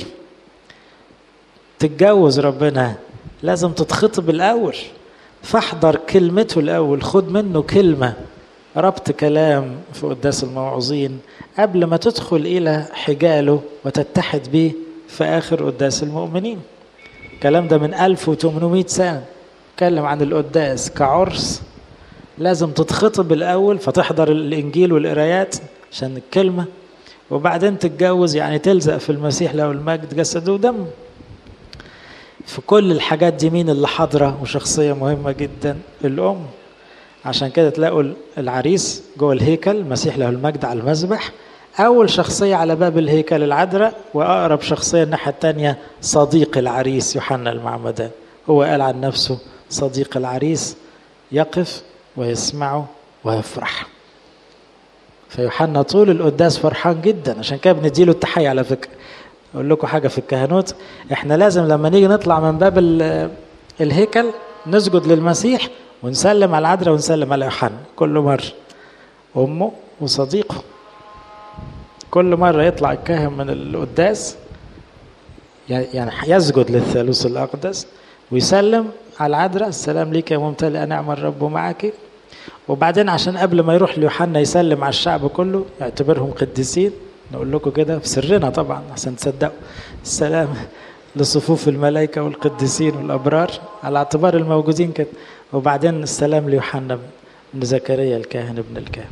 تتجوز ربنا لازم تتخطب الأول، فاحضر كلمته الأول، خد منه كلمة، ربط كلام في قداس الموعظين قبل ما تدخل إلى حجاله وتتحد به في آخر قداس المؤمنين. الكلام ده من 1800 سنة، تكلم عن القداس كعرس لازم تتخطب الأول، فتحضر الإنجيل والقرايات عشان الكلمة، وبعدين تتجوز، يعني تلزق في المسيح له المجد جسده ودمه. في كل الحاجات دي مين اللي حاضرة وشخصية مهمة جدا؟ الأم. عشان كده تلاقوا العريس جوه الهيكل، المسيح له المجد على المذبح، أول شخصية على باب الهيكل العذراء، وأقرب شخصية الناحية التانية صديق العريس يوحنا المعمدان. هو قال عن نفسه صديق العريس، يقف ويسمعه ويفرح. فيوحنا طول القداس فرحان جدا، عشان كده بنديله التحية. على فكرة أقول لكم حاجة في الكهنوت، إحنا لازم لما نيجي نطلع من باب الهيكل نسجد للمسيح ونسلم على العذراء ونسلم على يوحنا كل مرة، أمه وصديقه. كل مرة يطلع الكاهن من القداس يعني يسجد للثالوث الأقدس ويسلم على العذراء، السلام ليك يا ممتلئة نعم الرب معك. وبعدين عشان قبل ما يروح ليوحنا يسلم على الشعب كله، يعتبرهم قديسين. نقول لكم كده في سرنا طبعا عشان تصدقوا، السلام لصفوف الملائكة والقديسين والأبرار على اعتبار الموجودين كده. وبعدين السلام ليوحنا بن زكريا الكاهن ابن الكاهن.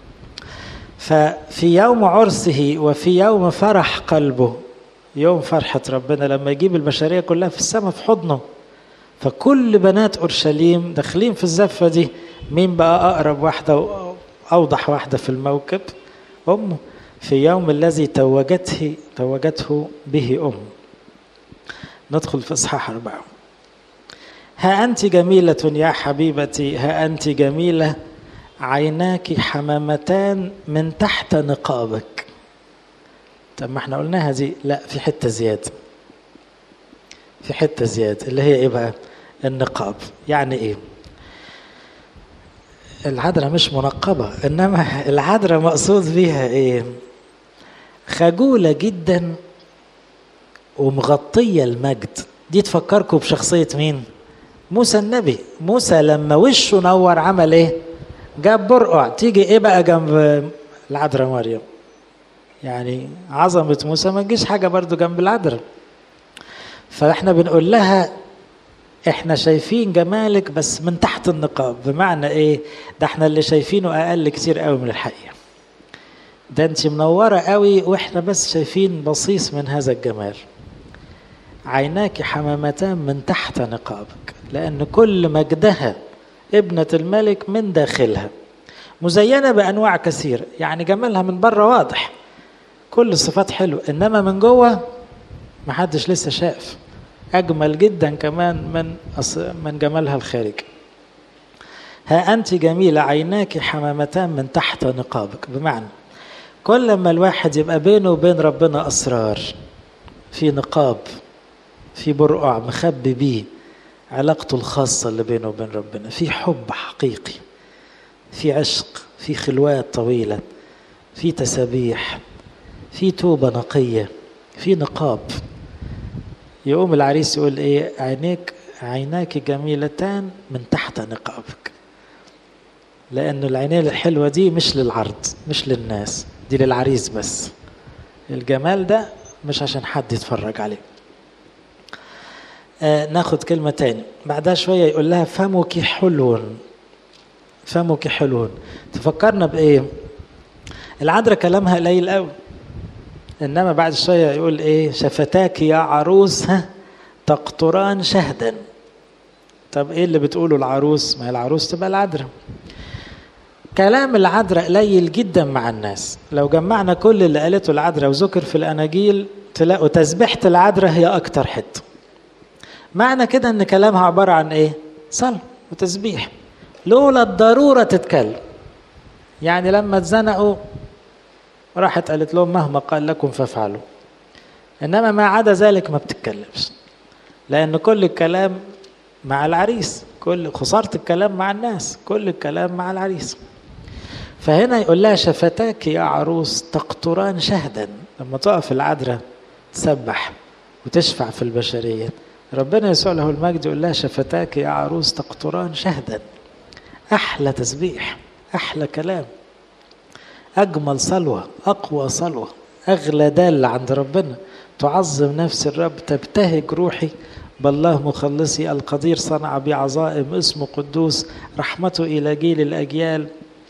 ففي يوم عرسه وفي يوم فرح قلبه، يوم فرحة ربنا لما يجيب البشرية كلها في السماء في حضنه. فكل بنات أورشليم داخلين في الزفة دي. مين بقى أقرب واحدة وأوضح واحدة في الموكب؟ أمه. في يوم الذي توجته به أم. ندخل في إصحاح 4. ها أنت جميلة يا حبيبتي، ها أنت جميلة، عيناك حمامتان من تحت نقابك. طب ما احنا قلناها دي، لا في حتة زيادة، في حتة زيادة اللي هي ايه بقى؟ النقاب. يعني ايه؟ العذراء مش منقبة، انما العذراء مقصود بيها ايه؟ خجولة جدا ومغطية المجد. دي تفكركم بشخصية مين؟ موسى النبي. موسى لما وشه نور عمل ايه؟ جاب برقع. تيجي ايه بقى جنب العذراء مريم؟ يعني عظمة موسى ما تجيش حاجة برضو جنب العذراء. فاحنا بنقول لها احنا شايفين جمالك بس من تحت النقاب. بمعنى ايه؟ ده احنا اللي شايفينه اقل كتير قوي من الحقيقة. ده انت منورة قوي واحنا بس شايفين بصيص من هذا الجمال. عيناك حمامتان من تحت نقابك، لأن كل مجدها ابنة الملك من داخلها، مزينة بأنواع كثيرة. يعني جمالها من بره واضح، كل الصفات حلوة، إنما من جوه محدش لسه شاف. أجمل جدا كمان من جمالها الخارجي. ها أنت جميلة، عيناك حمامتان من تحت نقابك. بمعنى كل ما الواحد يبقى بينه وبين ربنا أسرار، في نقاب، في برقع مخبي بيه علاقته الخاصة اللي بينه وبين ربنا، في حب حقيقي، في عشق، في خلوات طويلة، في تسابيح، في توبة نقية، في نقاب. يقوم العريس يقول ايه؟ عيناك جميلتان من تحت نقابك. لأن العينين الحلوة دي مش للعرض، مش للناس، دي للعريس بس. الجمال ده مش عشان حد يتفرج عليه. ناخد كلمة تاني بعدها شوية يقول لها فمك حلو. فمك حلو تفكرنا بإيه؟ العذراء كلامها قليل قوي، إنما بعد شوية يقول إيه؟ شفتاك يا عروس تقطران شهدا. طب إيه اللي بتقوله العروس؟ ما هي العروس تبقى العذراء. كلام العذراء قليل جدا مع الناس. لو جمعنا كل اللي قالته العذراء وذكر في الأناجيل تلاقوا تسبيحة العذراء هي أكتر حتة. معنى كده إن كلامها عبارة عن إيه؟ صلاة وتسبيح، لولا الضرورة تتكلم. يعني لما اتزنقوا راحت قالت لهم مهما قال لكم فافعلوا، إنما ما عدا ذلك ما بتتكلمش، لأن كل الكلام مع العريس، كل خسارة الكلام مع الناس، كل الكلام مع العريس. فهنا يقول لها شفتاك يا عروس تقطران شهدا. لما تقف العذراء تسبح وتشفع في البشرية، ربنا يسوع له المجد يقول لها شفتاك يا عروس تقطران شهدا. أحلى تسبيح، أحلى كلام، أجمل صلوة، أقوى صلوة، أغلى دال عند ربنا. تعظم نفس الرب، تبتهج روحي بالله مخلصي، القدير صنع بي عظائم، اسمه قدوس، رحمته إلى جيل الأجيال.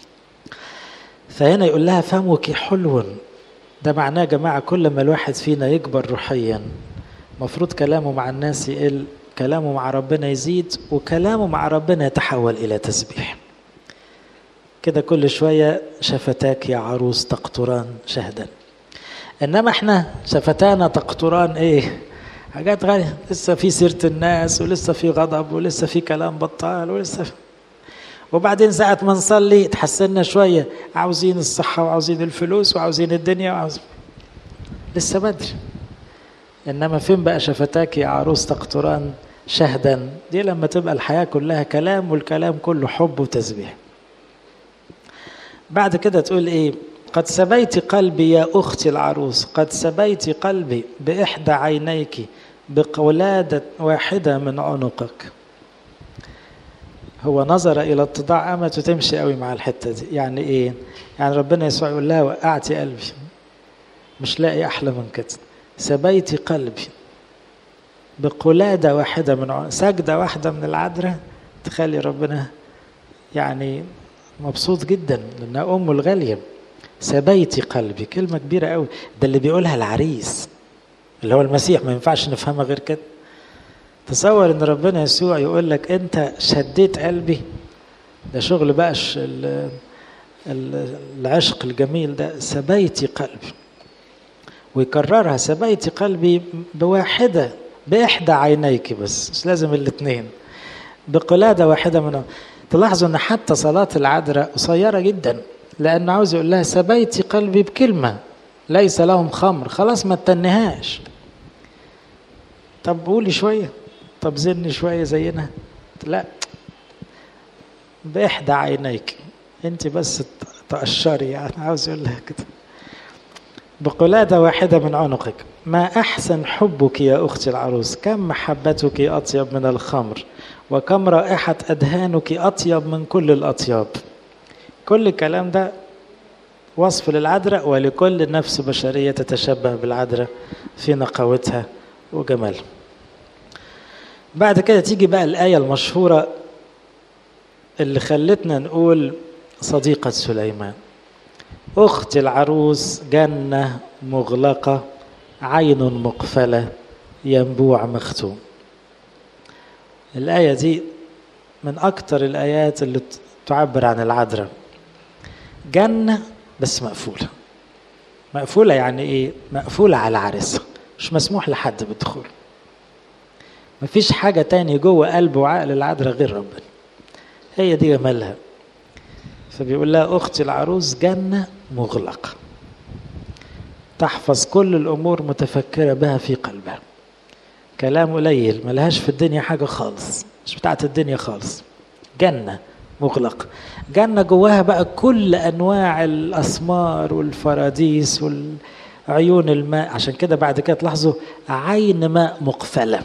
فهنا يقول لها فمك حلو. ده معناه يا جماعة كل ما الواحد فينا يكبر روحيا مفروض كلامه مع الناس يقل، كلامه مع ربنا يزيد، وكلامه مع ربنا يتحول إلى تسبيح. كده كل شوية شفتاك يا عروس تقطران شهدا. إنما احنا شفتانا تقطران ايه؟ حاجات غالية، لسه في سيرة الناس، ولسه في غضب، ولسه في كلام بطال، ولسه في... وبعدين ساعة ما نصلي تحسننا شوية، عاوزين الصحة وعاوزين الفلوس وعاوزين الدنيا وعاوزين... لسه بدري. إنما فين بقى شفتاك يا عروس تقطران شهدا؟ دي لما تبقى الحياة كلها كلام، والكلام كله حب وتسبيح. بعد كده تقول ايه؟ قد سبيت قلبي يا أختي العروس، قد سبيت قلبي بإحدى عينيك، بقولادة واحدة من عنقك. هو نظر إلى اتضاع أمته، تمشي قوي مع الحتة دي. يعني إيه؟ يعني ربنا يسوع يقول لها وقعتي قلبي، مش لاقي أحلى من كده. سبيت قلبي بقولادة واحدة من عنقك، سجدة واحدة من العذراء تخلي ربنا يعني مبسوط جدا، لأنها أمه الغالية. سبيت قلبي، كلمة كبيرة قوي. ده اللي بيقولها العريس اللي هو المسيح، ما ينفعش نفهمها غير كده. تصور ان ربنا يسوع يقول لك انت شديت قلبي. ده شغل بقى العشق الجميل ده. سبيت قلبي، ويكررها سبيت قلبي بواحدة، بإحدى عينيك، بس مش لازم الاثنين، بقلادة واحدة منهم. تلاحظوا ان حتى صلاة العذراء قصيرة جدا، لأن عاوز يقول لها سبيت قلبي بكلمة، ليس لهم خمر، خلاص ما تنهاش. طب قولي شوية، طب زني شوية زينا، لا، بإحدى عينيك انت بس تقشري. يعني عاوز يقول لها كده بقلادة واحدة من عنقك. ما أحسن حبك يا أختي العروس، كم محبتك أطيب من الخمر، وكم رائحة أدهانك أطيب من كل الأطياب. كل الكلام ده وصف للعذراء، ولكل نفس بشرية تتشبه بالعذراء في نقاوتها وجمالها. بعد كده تيجي بقى الآية المشهورة اللي خلتنا نقول صديقة سليمان. أخت العروس جنة مغلقة، عين مقفلة، ينبوع مختوم. الآية دي من أكتر الآيات اللي تعبر عن العذراء. جنة بس مقفولة. مقفولة يعني إيه؟ مقفولة على عريسها، مش مسموح لحد بالدخول. مفيش حاجة تاني جوه قلب وعقل العذراء غير ربنا. هي دي جمالها. فبيقول لها أختي العروس جنة مغلقة، تحفظ كل الأمور متفكرة بها في قلبها. كلام قليل، ملهاش في الدنيا حاجة خالص، مش بتاعت الدنيا خالص. جنة مغلقة، جنة جواها بقى كل أنواع الأثمار والفراديس والعيون الماء. عشان كده بعد كده تلاحظوا عين ماء مقفلة،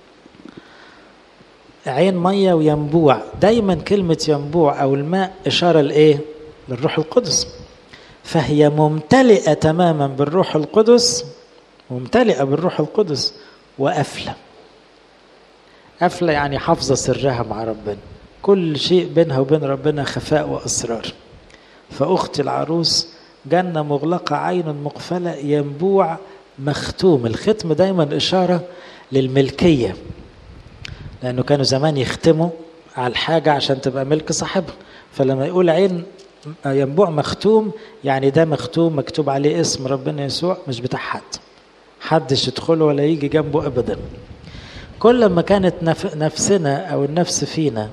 عين مية وينبوع. دايما كلمة ينبوع أو الماء إشارة لإيه؟ للروح القدس. فهي ممتلئة تماما بالروح القدس، ممتلئة بالروح القدس وقفلة. قافلة يعني حافظة سرها مع ربنا، كل شيء بينها وبين ربنا خفاء وأسرار. فأختي العروس جنة مغلقة عين مقفلة ينبوع مختوم. الختم دايما إشارة للملكية، لأنه كانوا زمان يختموا على الحاجة عشان تبقى ملك صاحبها. فلما يقول عين ينبوع مختوم يعني ده مختوم مكتوب عليه اسم ربنا يسوع، مش بتاع حد، حدش يدخله ولا يجي جنبه أبدا. كل ما كانت نفسنا أو النفس فينا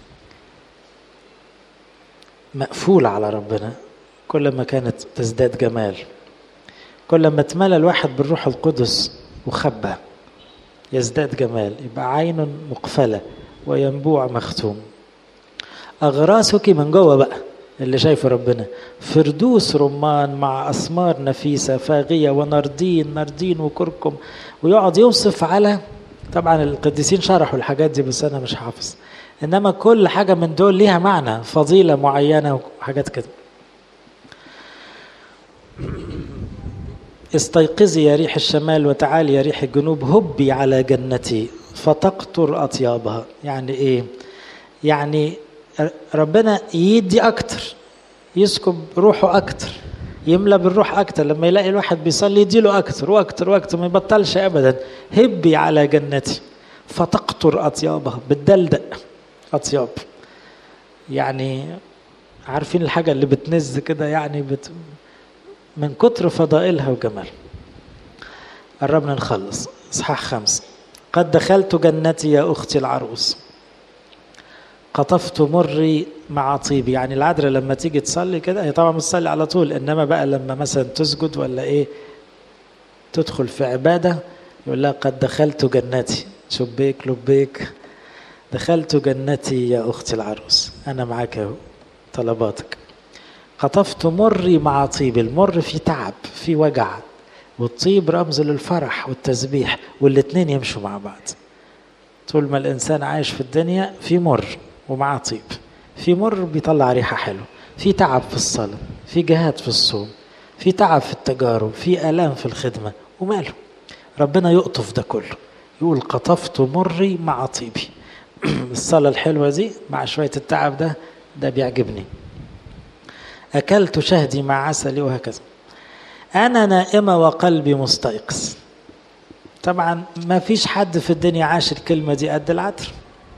مقفولة على ربنا كل ما كانت تزداد جمال. كل ما اتملى الواحد بالروح القدس وخبى يزداد جمال. يبقى عين مقفلة وينبوع مختوم. أغراسك من جوه بقى اللي شايفه ربنا فردوس رمان مع أثمار نفيسة فاغية ونردين وكركم. ويقعد يوصف على، طبعا القديسين شرحوا الحاجات دي بس أنا مش حافظ، إنما كل حاجة من دول ليها معنى، فضيلة معينة وحاجات كده. استيقظي يا ريح الشمال وتعالي يا ريح الجنوب، هبي على جنتي فتقطر أطيابها. يعني إيه؟ يعني ربنا يدي أكتر، يسكب روحه أكتر، يملى بالروح أكتر. لما يلاقي الواحد بيصلي يديله أكتر وأكتر وأكتر، ما يبطلش أبدا. هبي على جنتي فتقطر أطيابها، بتدلدق أطياب. يعني عارفين الحاجة اللي بتنز كده، يعني من كتر فضائلها وجمال. قربنا نخلص. إصحاح 5. قد دخلت جنتي يا أختي العروس، قطفت مري مع طيبي. يعني العذراء لما تيجي تصلي كده، هي طبعا بتصلي على طول، إنما بقى لما مثلا تسجد ولا إيه تدخل في عبادة يقول لها قد دخلت جنتي، شبيك لبيك، دخلت جنتي يا أختي العروس، أنا معاك طلباتك. قطفت مري مع طيب. المر فيه تعب فيه وجع، والطيب رمز للفرح والتسبيح، والاتنين يمشوا مع بعض. طول ما الإنسان عايش في الدنيا في مر ومع طيب. في مر بيطلع ريحة حلو، في تعب في الصلاة، في جهاد في الصوم، في تعب في التجارب، في آلام في الخدمة، وماله ربنا يقطف ده كله. يقول قطفت مري مع طيبي. الصلاة الحلوة دي مع شوية التعب ده بيعجبني. أكلت شهدي مع عسلي، وهكذا. أنا نائمة وقلبي مستيقظ. طبعا ما فيش حد في الدنيا عاش الكلمة دي قد العطر.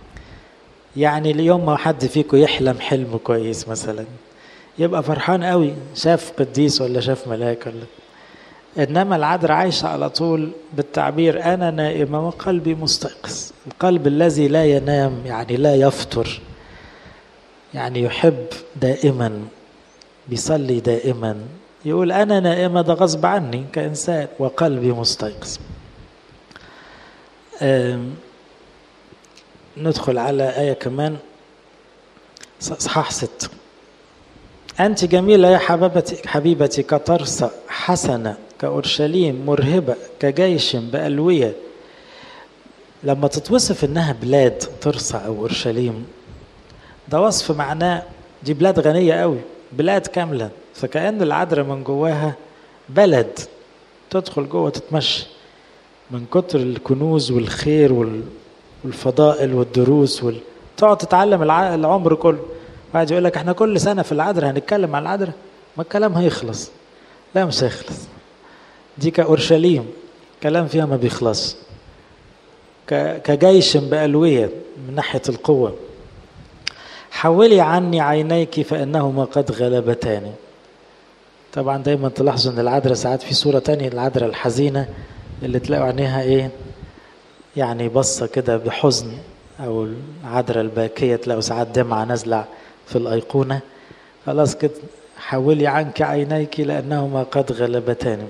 يعني اليوم ما حد فيكم يحلم حلم كويس مثلا يبقى فرحان قوي، شاف قديس ولا شاف ملاك ولا. إنما العذراء عايشة على طول بالتعبير أنا نائمة وقلبي مستيقظ. القلب الذي لا ينام يعني لا يفتر، يعني يحب دائما، بيصلي دائما، يقول أنا نائمة، ده غصب عني كإنسان، وقلبي مستيقظ. ندخل على آية كمان، إصحاح 6. أنت جميلة يا حبيبتي كترسة حسنة كأورشليم مرهبة كجيش بألوية. لما تتوصف إنها بلاد ترسة أو أورشليم، ده وصف معناه دي بلاد غنية قوي، بلاد كاملة. فكأن العذراء من جواها بلد، تدخل جوه تتمشى من كتر الكنوز والخير والفضائل والدروس تقعد تتعلم العمر كله. بعد يقول لك احنا كل سنة في العذراء هنتكلم عن العذراء، ما الكلام هيخلص؟ لا مش هيخلص. دي كأورشليم كلام فيها ما بيخلص، كجيش بألوية من ناحية القوة. حولي عني عينيك فإنهما قد غلبتاني. طبعا دايما تلاحظوا ان العذراء ساعات في صورة تانية، العذراء الحزينة اللي تلاقوا عينيها ايه يعني بصة كده بحزن، او العذراء الباكية تلاقوا ساعات دمعة نازلة في الأيقونة. خلاص كده، حولي عنك عينيك لأنهما قد غلبتاني.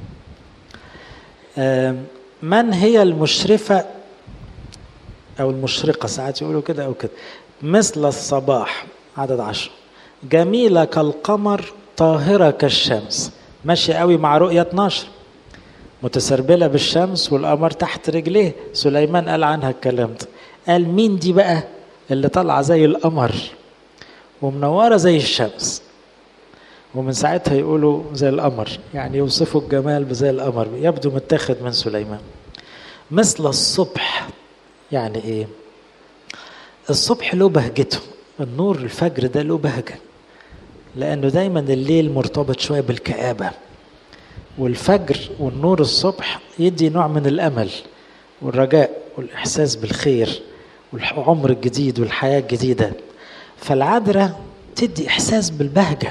من هي المشرفة أو المشرقة، ساعات يقولوا كده أو كده، مثل الصباح، عدد 10، جميلة كالقمر طاهرة كالشمس. ماشية قوي مع رؤية 12، متسربلة بالشمس والقمر تحت رجليه. سليمان قال عنها الكلام ده، قال مين دي بقى اللي طالعة زي القمر ومنورة زي الشمس؟ ومن ساعتها يقولوا زي القمر، يعني يوصفوا الجمال بزي القمر، يبدو متاخد من سليمان. مثل الصبح، يعني ايه؟ الصبح له بهجته، النور الفجر ده له بهجة، لأنه دايما الليل مرتبط شوية بالكآبة، والفجر والنور الصبح يدي نوع من الأمل والرجاء والإحساس بالخير والعمر الجديد والحياة الجديدة. فالعذراء تدي إحساس بالبهجة،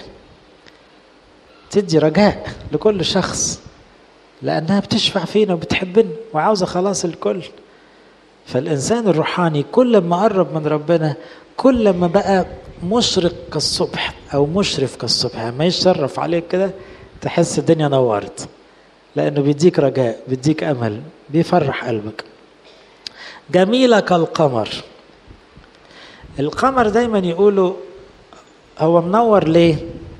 تدي رجاء لكل شخص، لأنها بتشفع فينا وبتحبنا وعاوزة خلاص الكل. فالإنسان الروحاني كل ما قرب من ربنا كل ما بقى مشرق كالصبح أو مشرف كالصبح، ما يشرف عليك كده تحس الدنيا نورت، لأنه بيديك رجاء، بيديك أمل، بيفرح قلبك. جميلة كالقمر. القمر دايما يقولوا هو منور ليه؟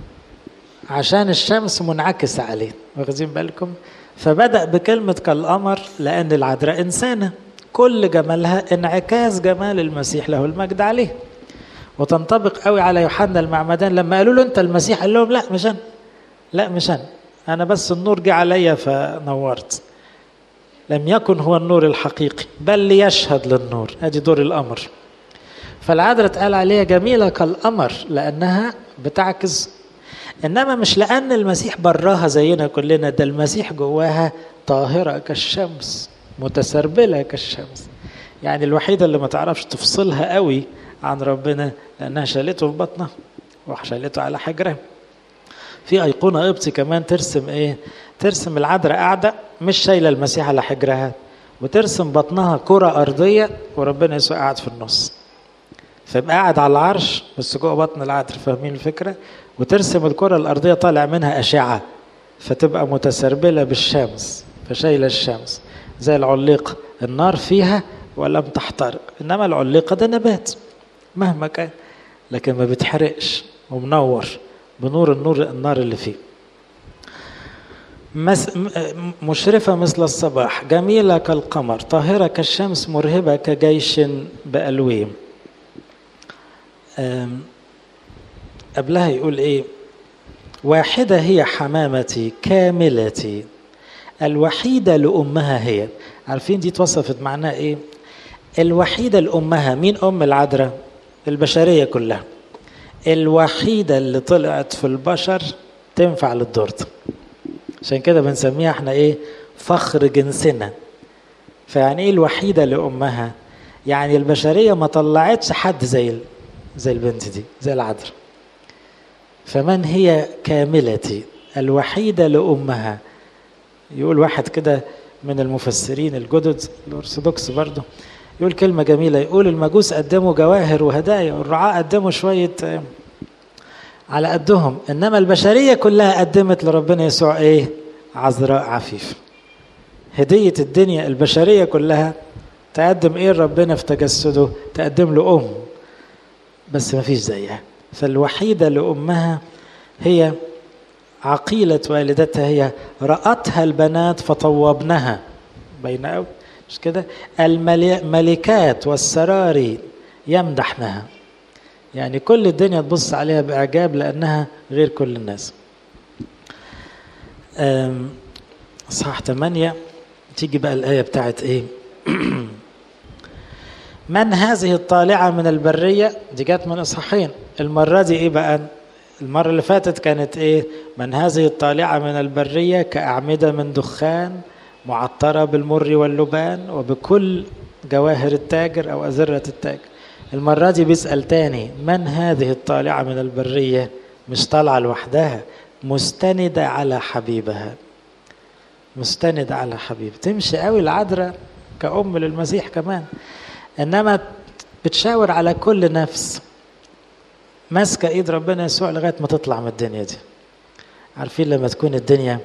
عشان الشمس منعكسة عليه، واخدين بالكم؟ فبدأ بكلمة كالقمر لأن العذراء إنسانة كل جمالها انعكاس جمال المسيح له المجد عليه. وتنطبق قوي على يوحنا المعمدان لما قالوا له أنت المسيح، قال لهم لا مش أنا، لا مش أنا بس النور جه عليا فنورت. لم يكن هو النور الحقيقي بل ليشهد للنور، ادي دور القمر. فالعذراء اتقال عليها جميلة كالقمر لأنها بتعكس، إنما مش لأن المسيح براها زينا كلنا، ده المسيح جواها طاهرة كالشمس متسربلة كالشمس، يعني الوحيدة اللي ما تعرفش تفصلها قوي عن ربنا لأنها شالته في بطنها وشالته على حجرها. في أيقونة قبطي كمان ترسم إيه؟ ترسم العذراء قاعدة مش شايلة المسيح على حجرها، وترسم بطنها كرة أرضية وربنا يسوع قاعد في النص، فيبقى قاعد على العرش بس جوه بطن العذراء، فاهمين الفكرة؟ وترسم الكرة الأرضية طالع منها أشعة فتبقى متسربلة بالشمس فشايلة الشمس، زي العليقة النار فيها ولم تحترق، إنما العليقة ده نبات مهما كان لكن ما بتحرقش ومنور بنور النار اللي فيه. مشرفة مثل الصباح، جميلة كالقمر، طاهرة كالشمس، مرهبة كجيش بألويم. قبلها يقول ايه؟ واحدة هي حمامتي كاملتي، الوحيدة لأمها هي. عارفين دي توصفت معناها ايه؟ الوحيدة لأمها. مين أم العذراء؟ البشرية كلها، الوحيدة اللي طلعت في البشر تنفع للدور ده، عشان كده بنسميها احنا ايه؟ فخر جنسنا. فيعني ايه الوحيدة لأمها؟ يعني البشرية ما طلعتش حد زي البنت دي، زي العذراء. فمن هي كاملتي الوحيدة لأمها؟ يقول واحد كده من المفسرين الجدد الأرثوذكس برضه، يقول كلمة جميلة، يقول المجوس قدموا جواهر وهدايا والرعاة قدموا شوية على قدهم، إنما البشرية كلها قدمت لربنا يسوع إيه؟ عذراء عفيف. هدية الدنيا البشرية كلها تقدم إيه ربنا في تجسده؟ تقدم له أم، بس ما فيش زيها. فالوحيدة لأمها هي عقيلة والدتها، هي رأتها البنات فطوبنها بين أو مش كده، الملكات والسراري يمدحنها، يعني كل الدنيا تبص عليها بإعجاب لأنها غير كل الناس. صح 8 تيجي بقى الآية بتاعت إيه؟ من هذه الطالعة من البرية، دي جات من إصحاحين، المرة دي إيه بقى؟ المرة اللي فاتت كانت إيه؟ من هذه الطالعة من البرية كأعمدة من دخان معطرة بالمر واللبان وبكل جواهر التاجر أو أزرة التاجر. المرة دي بيسأل تاني، من هذه الطالعة من البرية؟ مش طالعة لوحدها، مستندة على حبيبها، مستندة على حبيب. تمشي قوي العذراء كأم للمسيح كمان، إنما بتشاور على كل نفس، ماسكة إيد ربنا يسوع لغاية ما تطلع من الدنيا دي. عارفين لما تكون الدنيا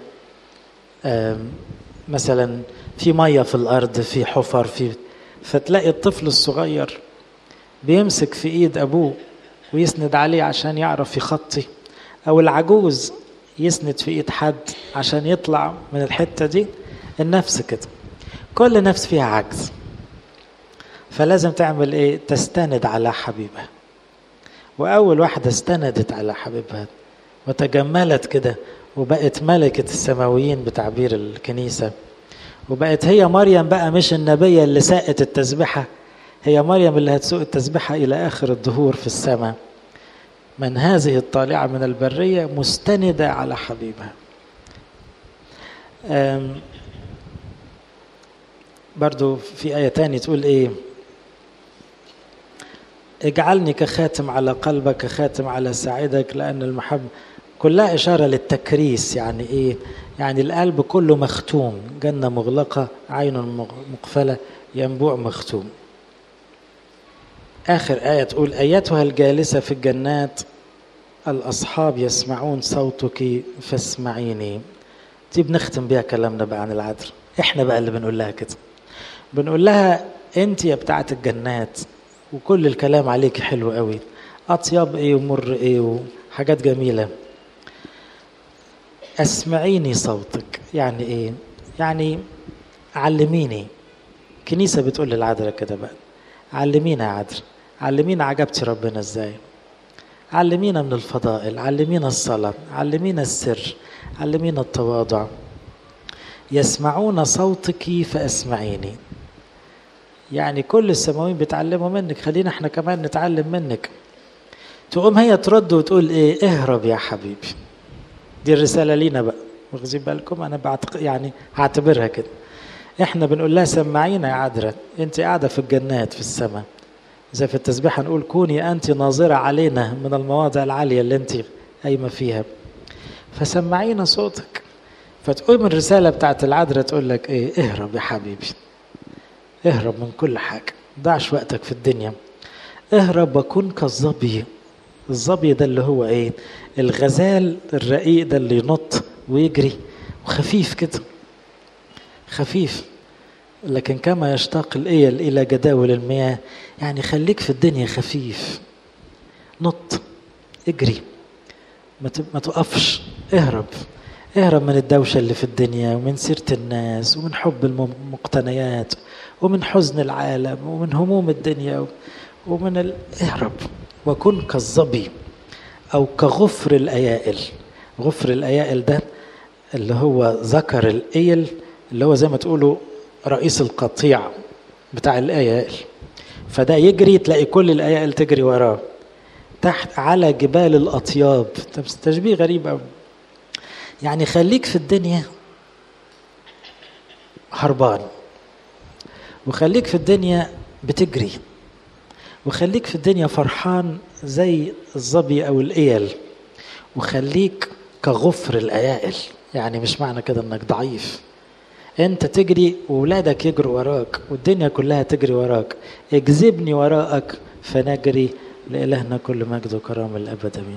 مثلا في مية في الأرض، في حفر، فتلاقي الطفل الصغير بيمسك في إيد أبوه ويسند عليه عشان يعرف يخطي، أو العجوز يسند في إيد حد عشان يطلع من الحتة دي. النفس كده كل نفس فيها عجز، فلازم تعمل إيه؟ تستند على حبيبها. وأول واحدة استندت على حبيبها وتجملت كده وبقت ملكة السماويين بتعبير الكنيسة، وبقت هي مريم بقى مش النبية اللي ساقت التسبحة هي مريم اللي هتسوق التسبيحة إلى آخر الدهور في السماء. من هذه الطالعة من البرية مستندة على حبيبها. برضو في آية تانية تقول إيه؟ اجعلني كخاتم على قلبك، كخاتم على ساعدك، لأن المحبة كلها إشارة للتكريس. يعني إيه؟ يعني القلب كله مختوم، جنة مغلقة، عين مقفلة، ينبوع مختوم. آخر آية تقول أيتها الجالسة في الجنات الأصحاب يسمعون صوتك فاسمعيني. دي بنختم بيها كلامنا بقى عن العذراء. إحنا بقى اللي بنقول لها كده، بنقول لها أنت يا بتاعة الجنات وكل الكلام عليك حلو قوي، أطيب إيه ومر إيه وحاجات جميلة، أسمعيني صوتك. يعني إيه؟ يعني علميني. كنيسة بتقول للعذراء كده بقى، علمينا يا عذراء، علمينا عجبتي ربنا إزاي، علمينا من الفضائل، علمينا الصلاة، علمينا السر، علمينا التواضع. يسمعون صوتك فأسمعيني. يعني كل السماويين بيتعلموا منك، خلينا احنا كمان نتعلم منك. تقوم هي ترد وتقول ايه؟ اهرب يا حبيبي. دي الرسالة لينا بقى، واخدين بالكم؟ انا يعني هعتبرها كده. احنا بنقول لها سمعينا يا عذراء، انت قاعدة في الجنات في السماء، زي في التسبيحة نقول كوني انت ناظرة علينا من المواضع العالية اللي انت قايمة فيها، فسمعينا صوتك. فتقوم الرسالة بتاعت العذراء تقول لك ايه؟ اهرب يا حبيبي، اهرب من كل حاجة، ضعش وقتك في الدنيا، اهرب وكن كالظبي. الظبي ده اللي هو ايه؟ الغزال الرقيق ده اللي ينط ويجري وخفيف كده، خفيف، لكن كما يشتاق الإيل إلى جداول المياه. يعني خليك في الدنيا خفيف، نط، اجري، ما توقفش، اهرب. اهرب من الدوشة اللي في الدنيا، ومن سيرة الناس، ومن حب المقتنيات، ومن حزن العالم، ومن هموم الدنيا، اهرب وكن كالظبي أو كغفر الأيائل. غفر الأيائل ده اللي هو ذكر الإيل، اللي هو زي ما تقولوا رئيس القطيع بتاع الأيائل. فده يجري تلاقي كل الأيائل تجري وراه تحت على جبال الأطياب. تشبيه غريب أوي. يعني خليك في الدنيا هربان، وخليك في الدنيا بتجري، وخليك في الدنيا فرحان زي الظبي أو الإيل، وخليك كغفر الأيائل. يعني مش معنى كده انك ضعيف، انت تجري وولادك يجروا وراك والدنيا كلها تجري وراك. اجذبني وراءك فنجري، لإلهنا كل مجد وكرامة الأبد.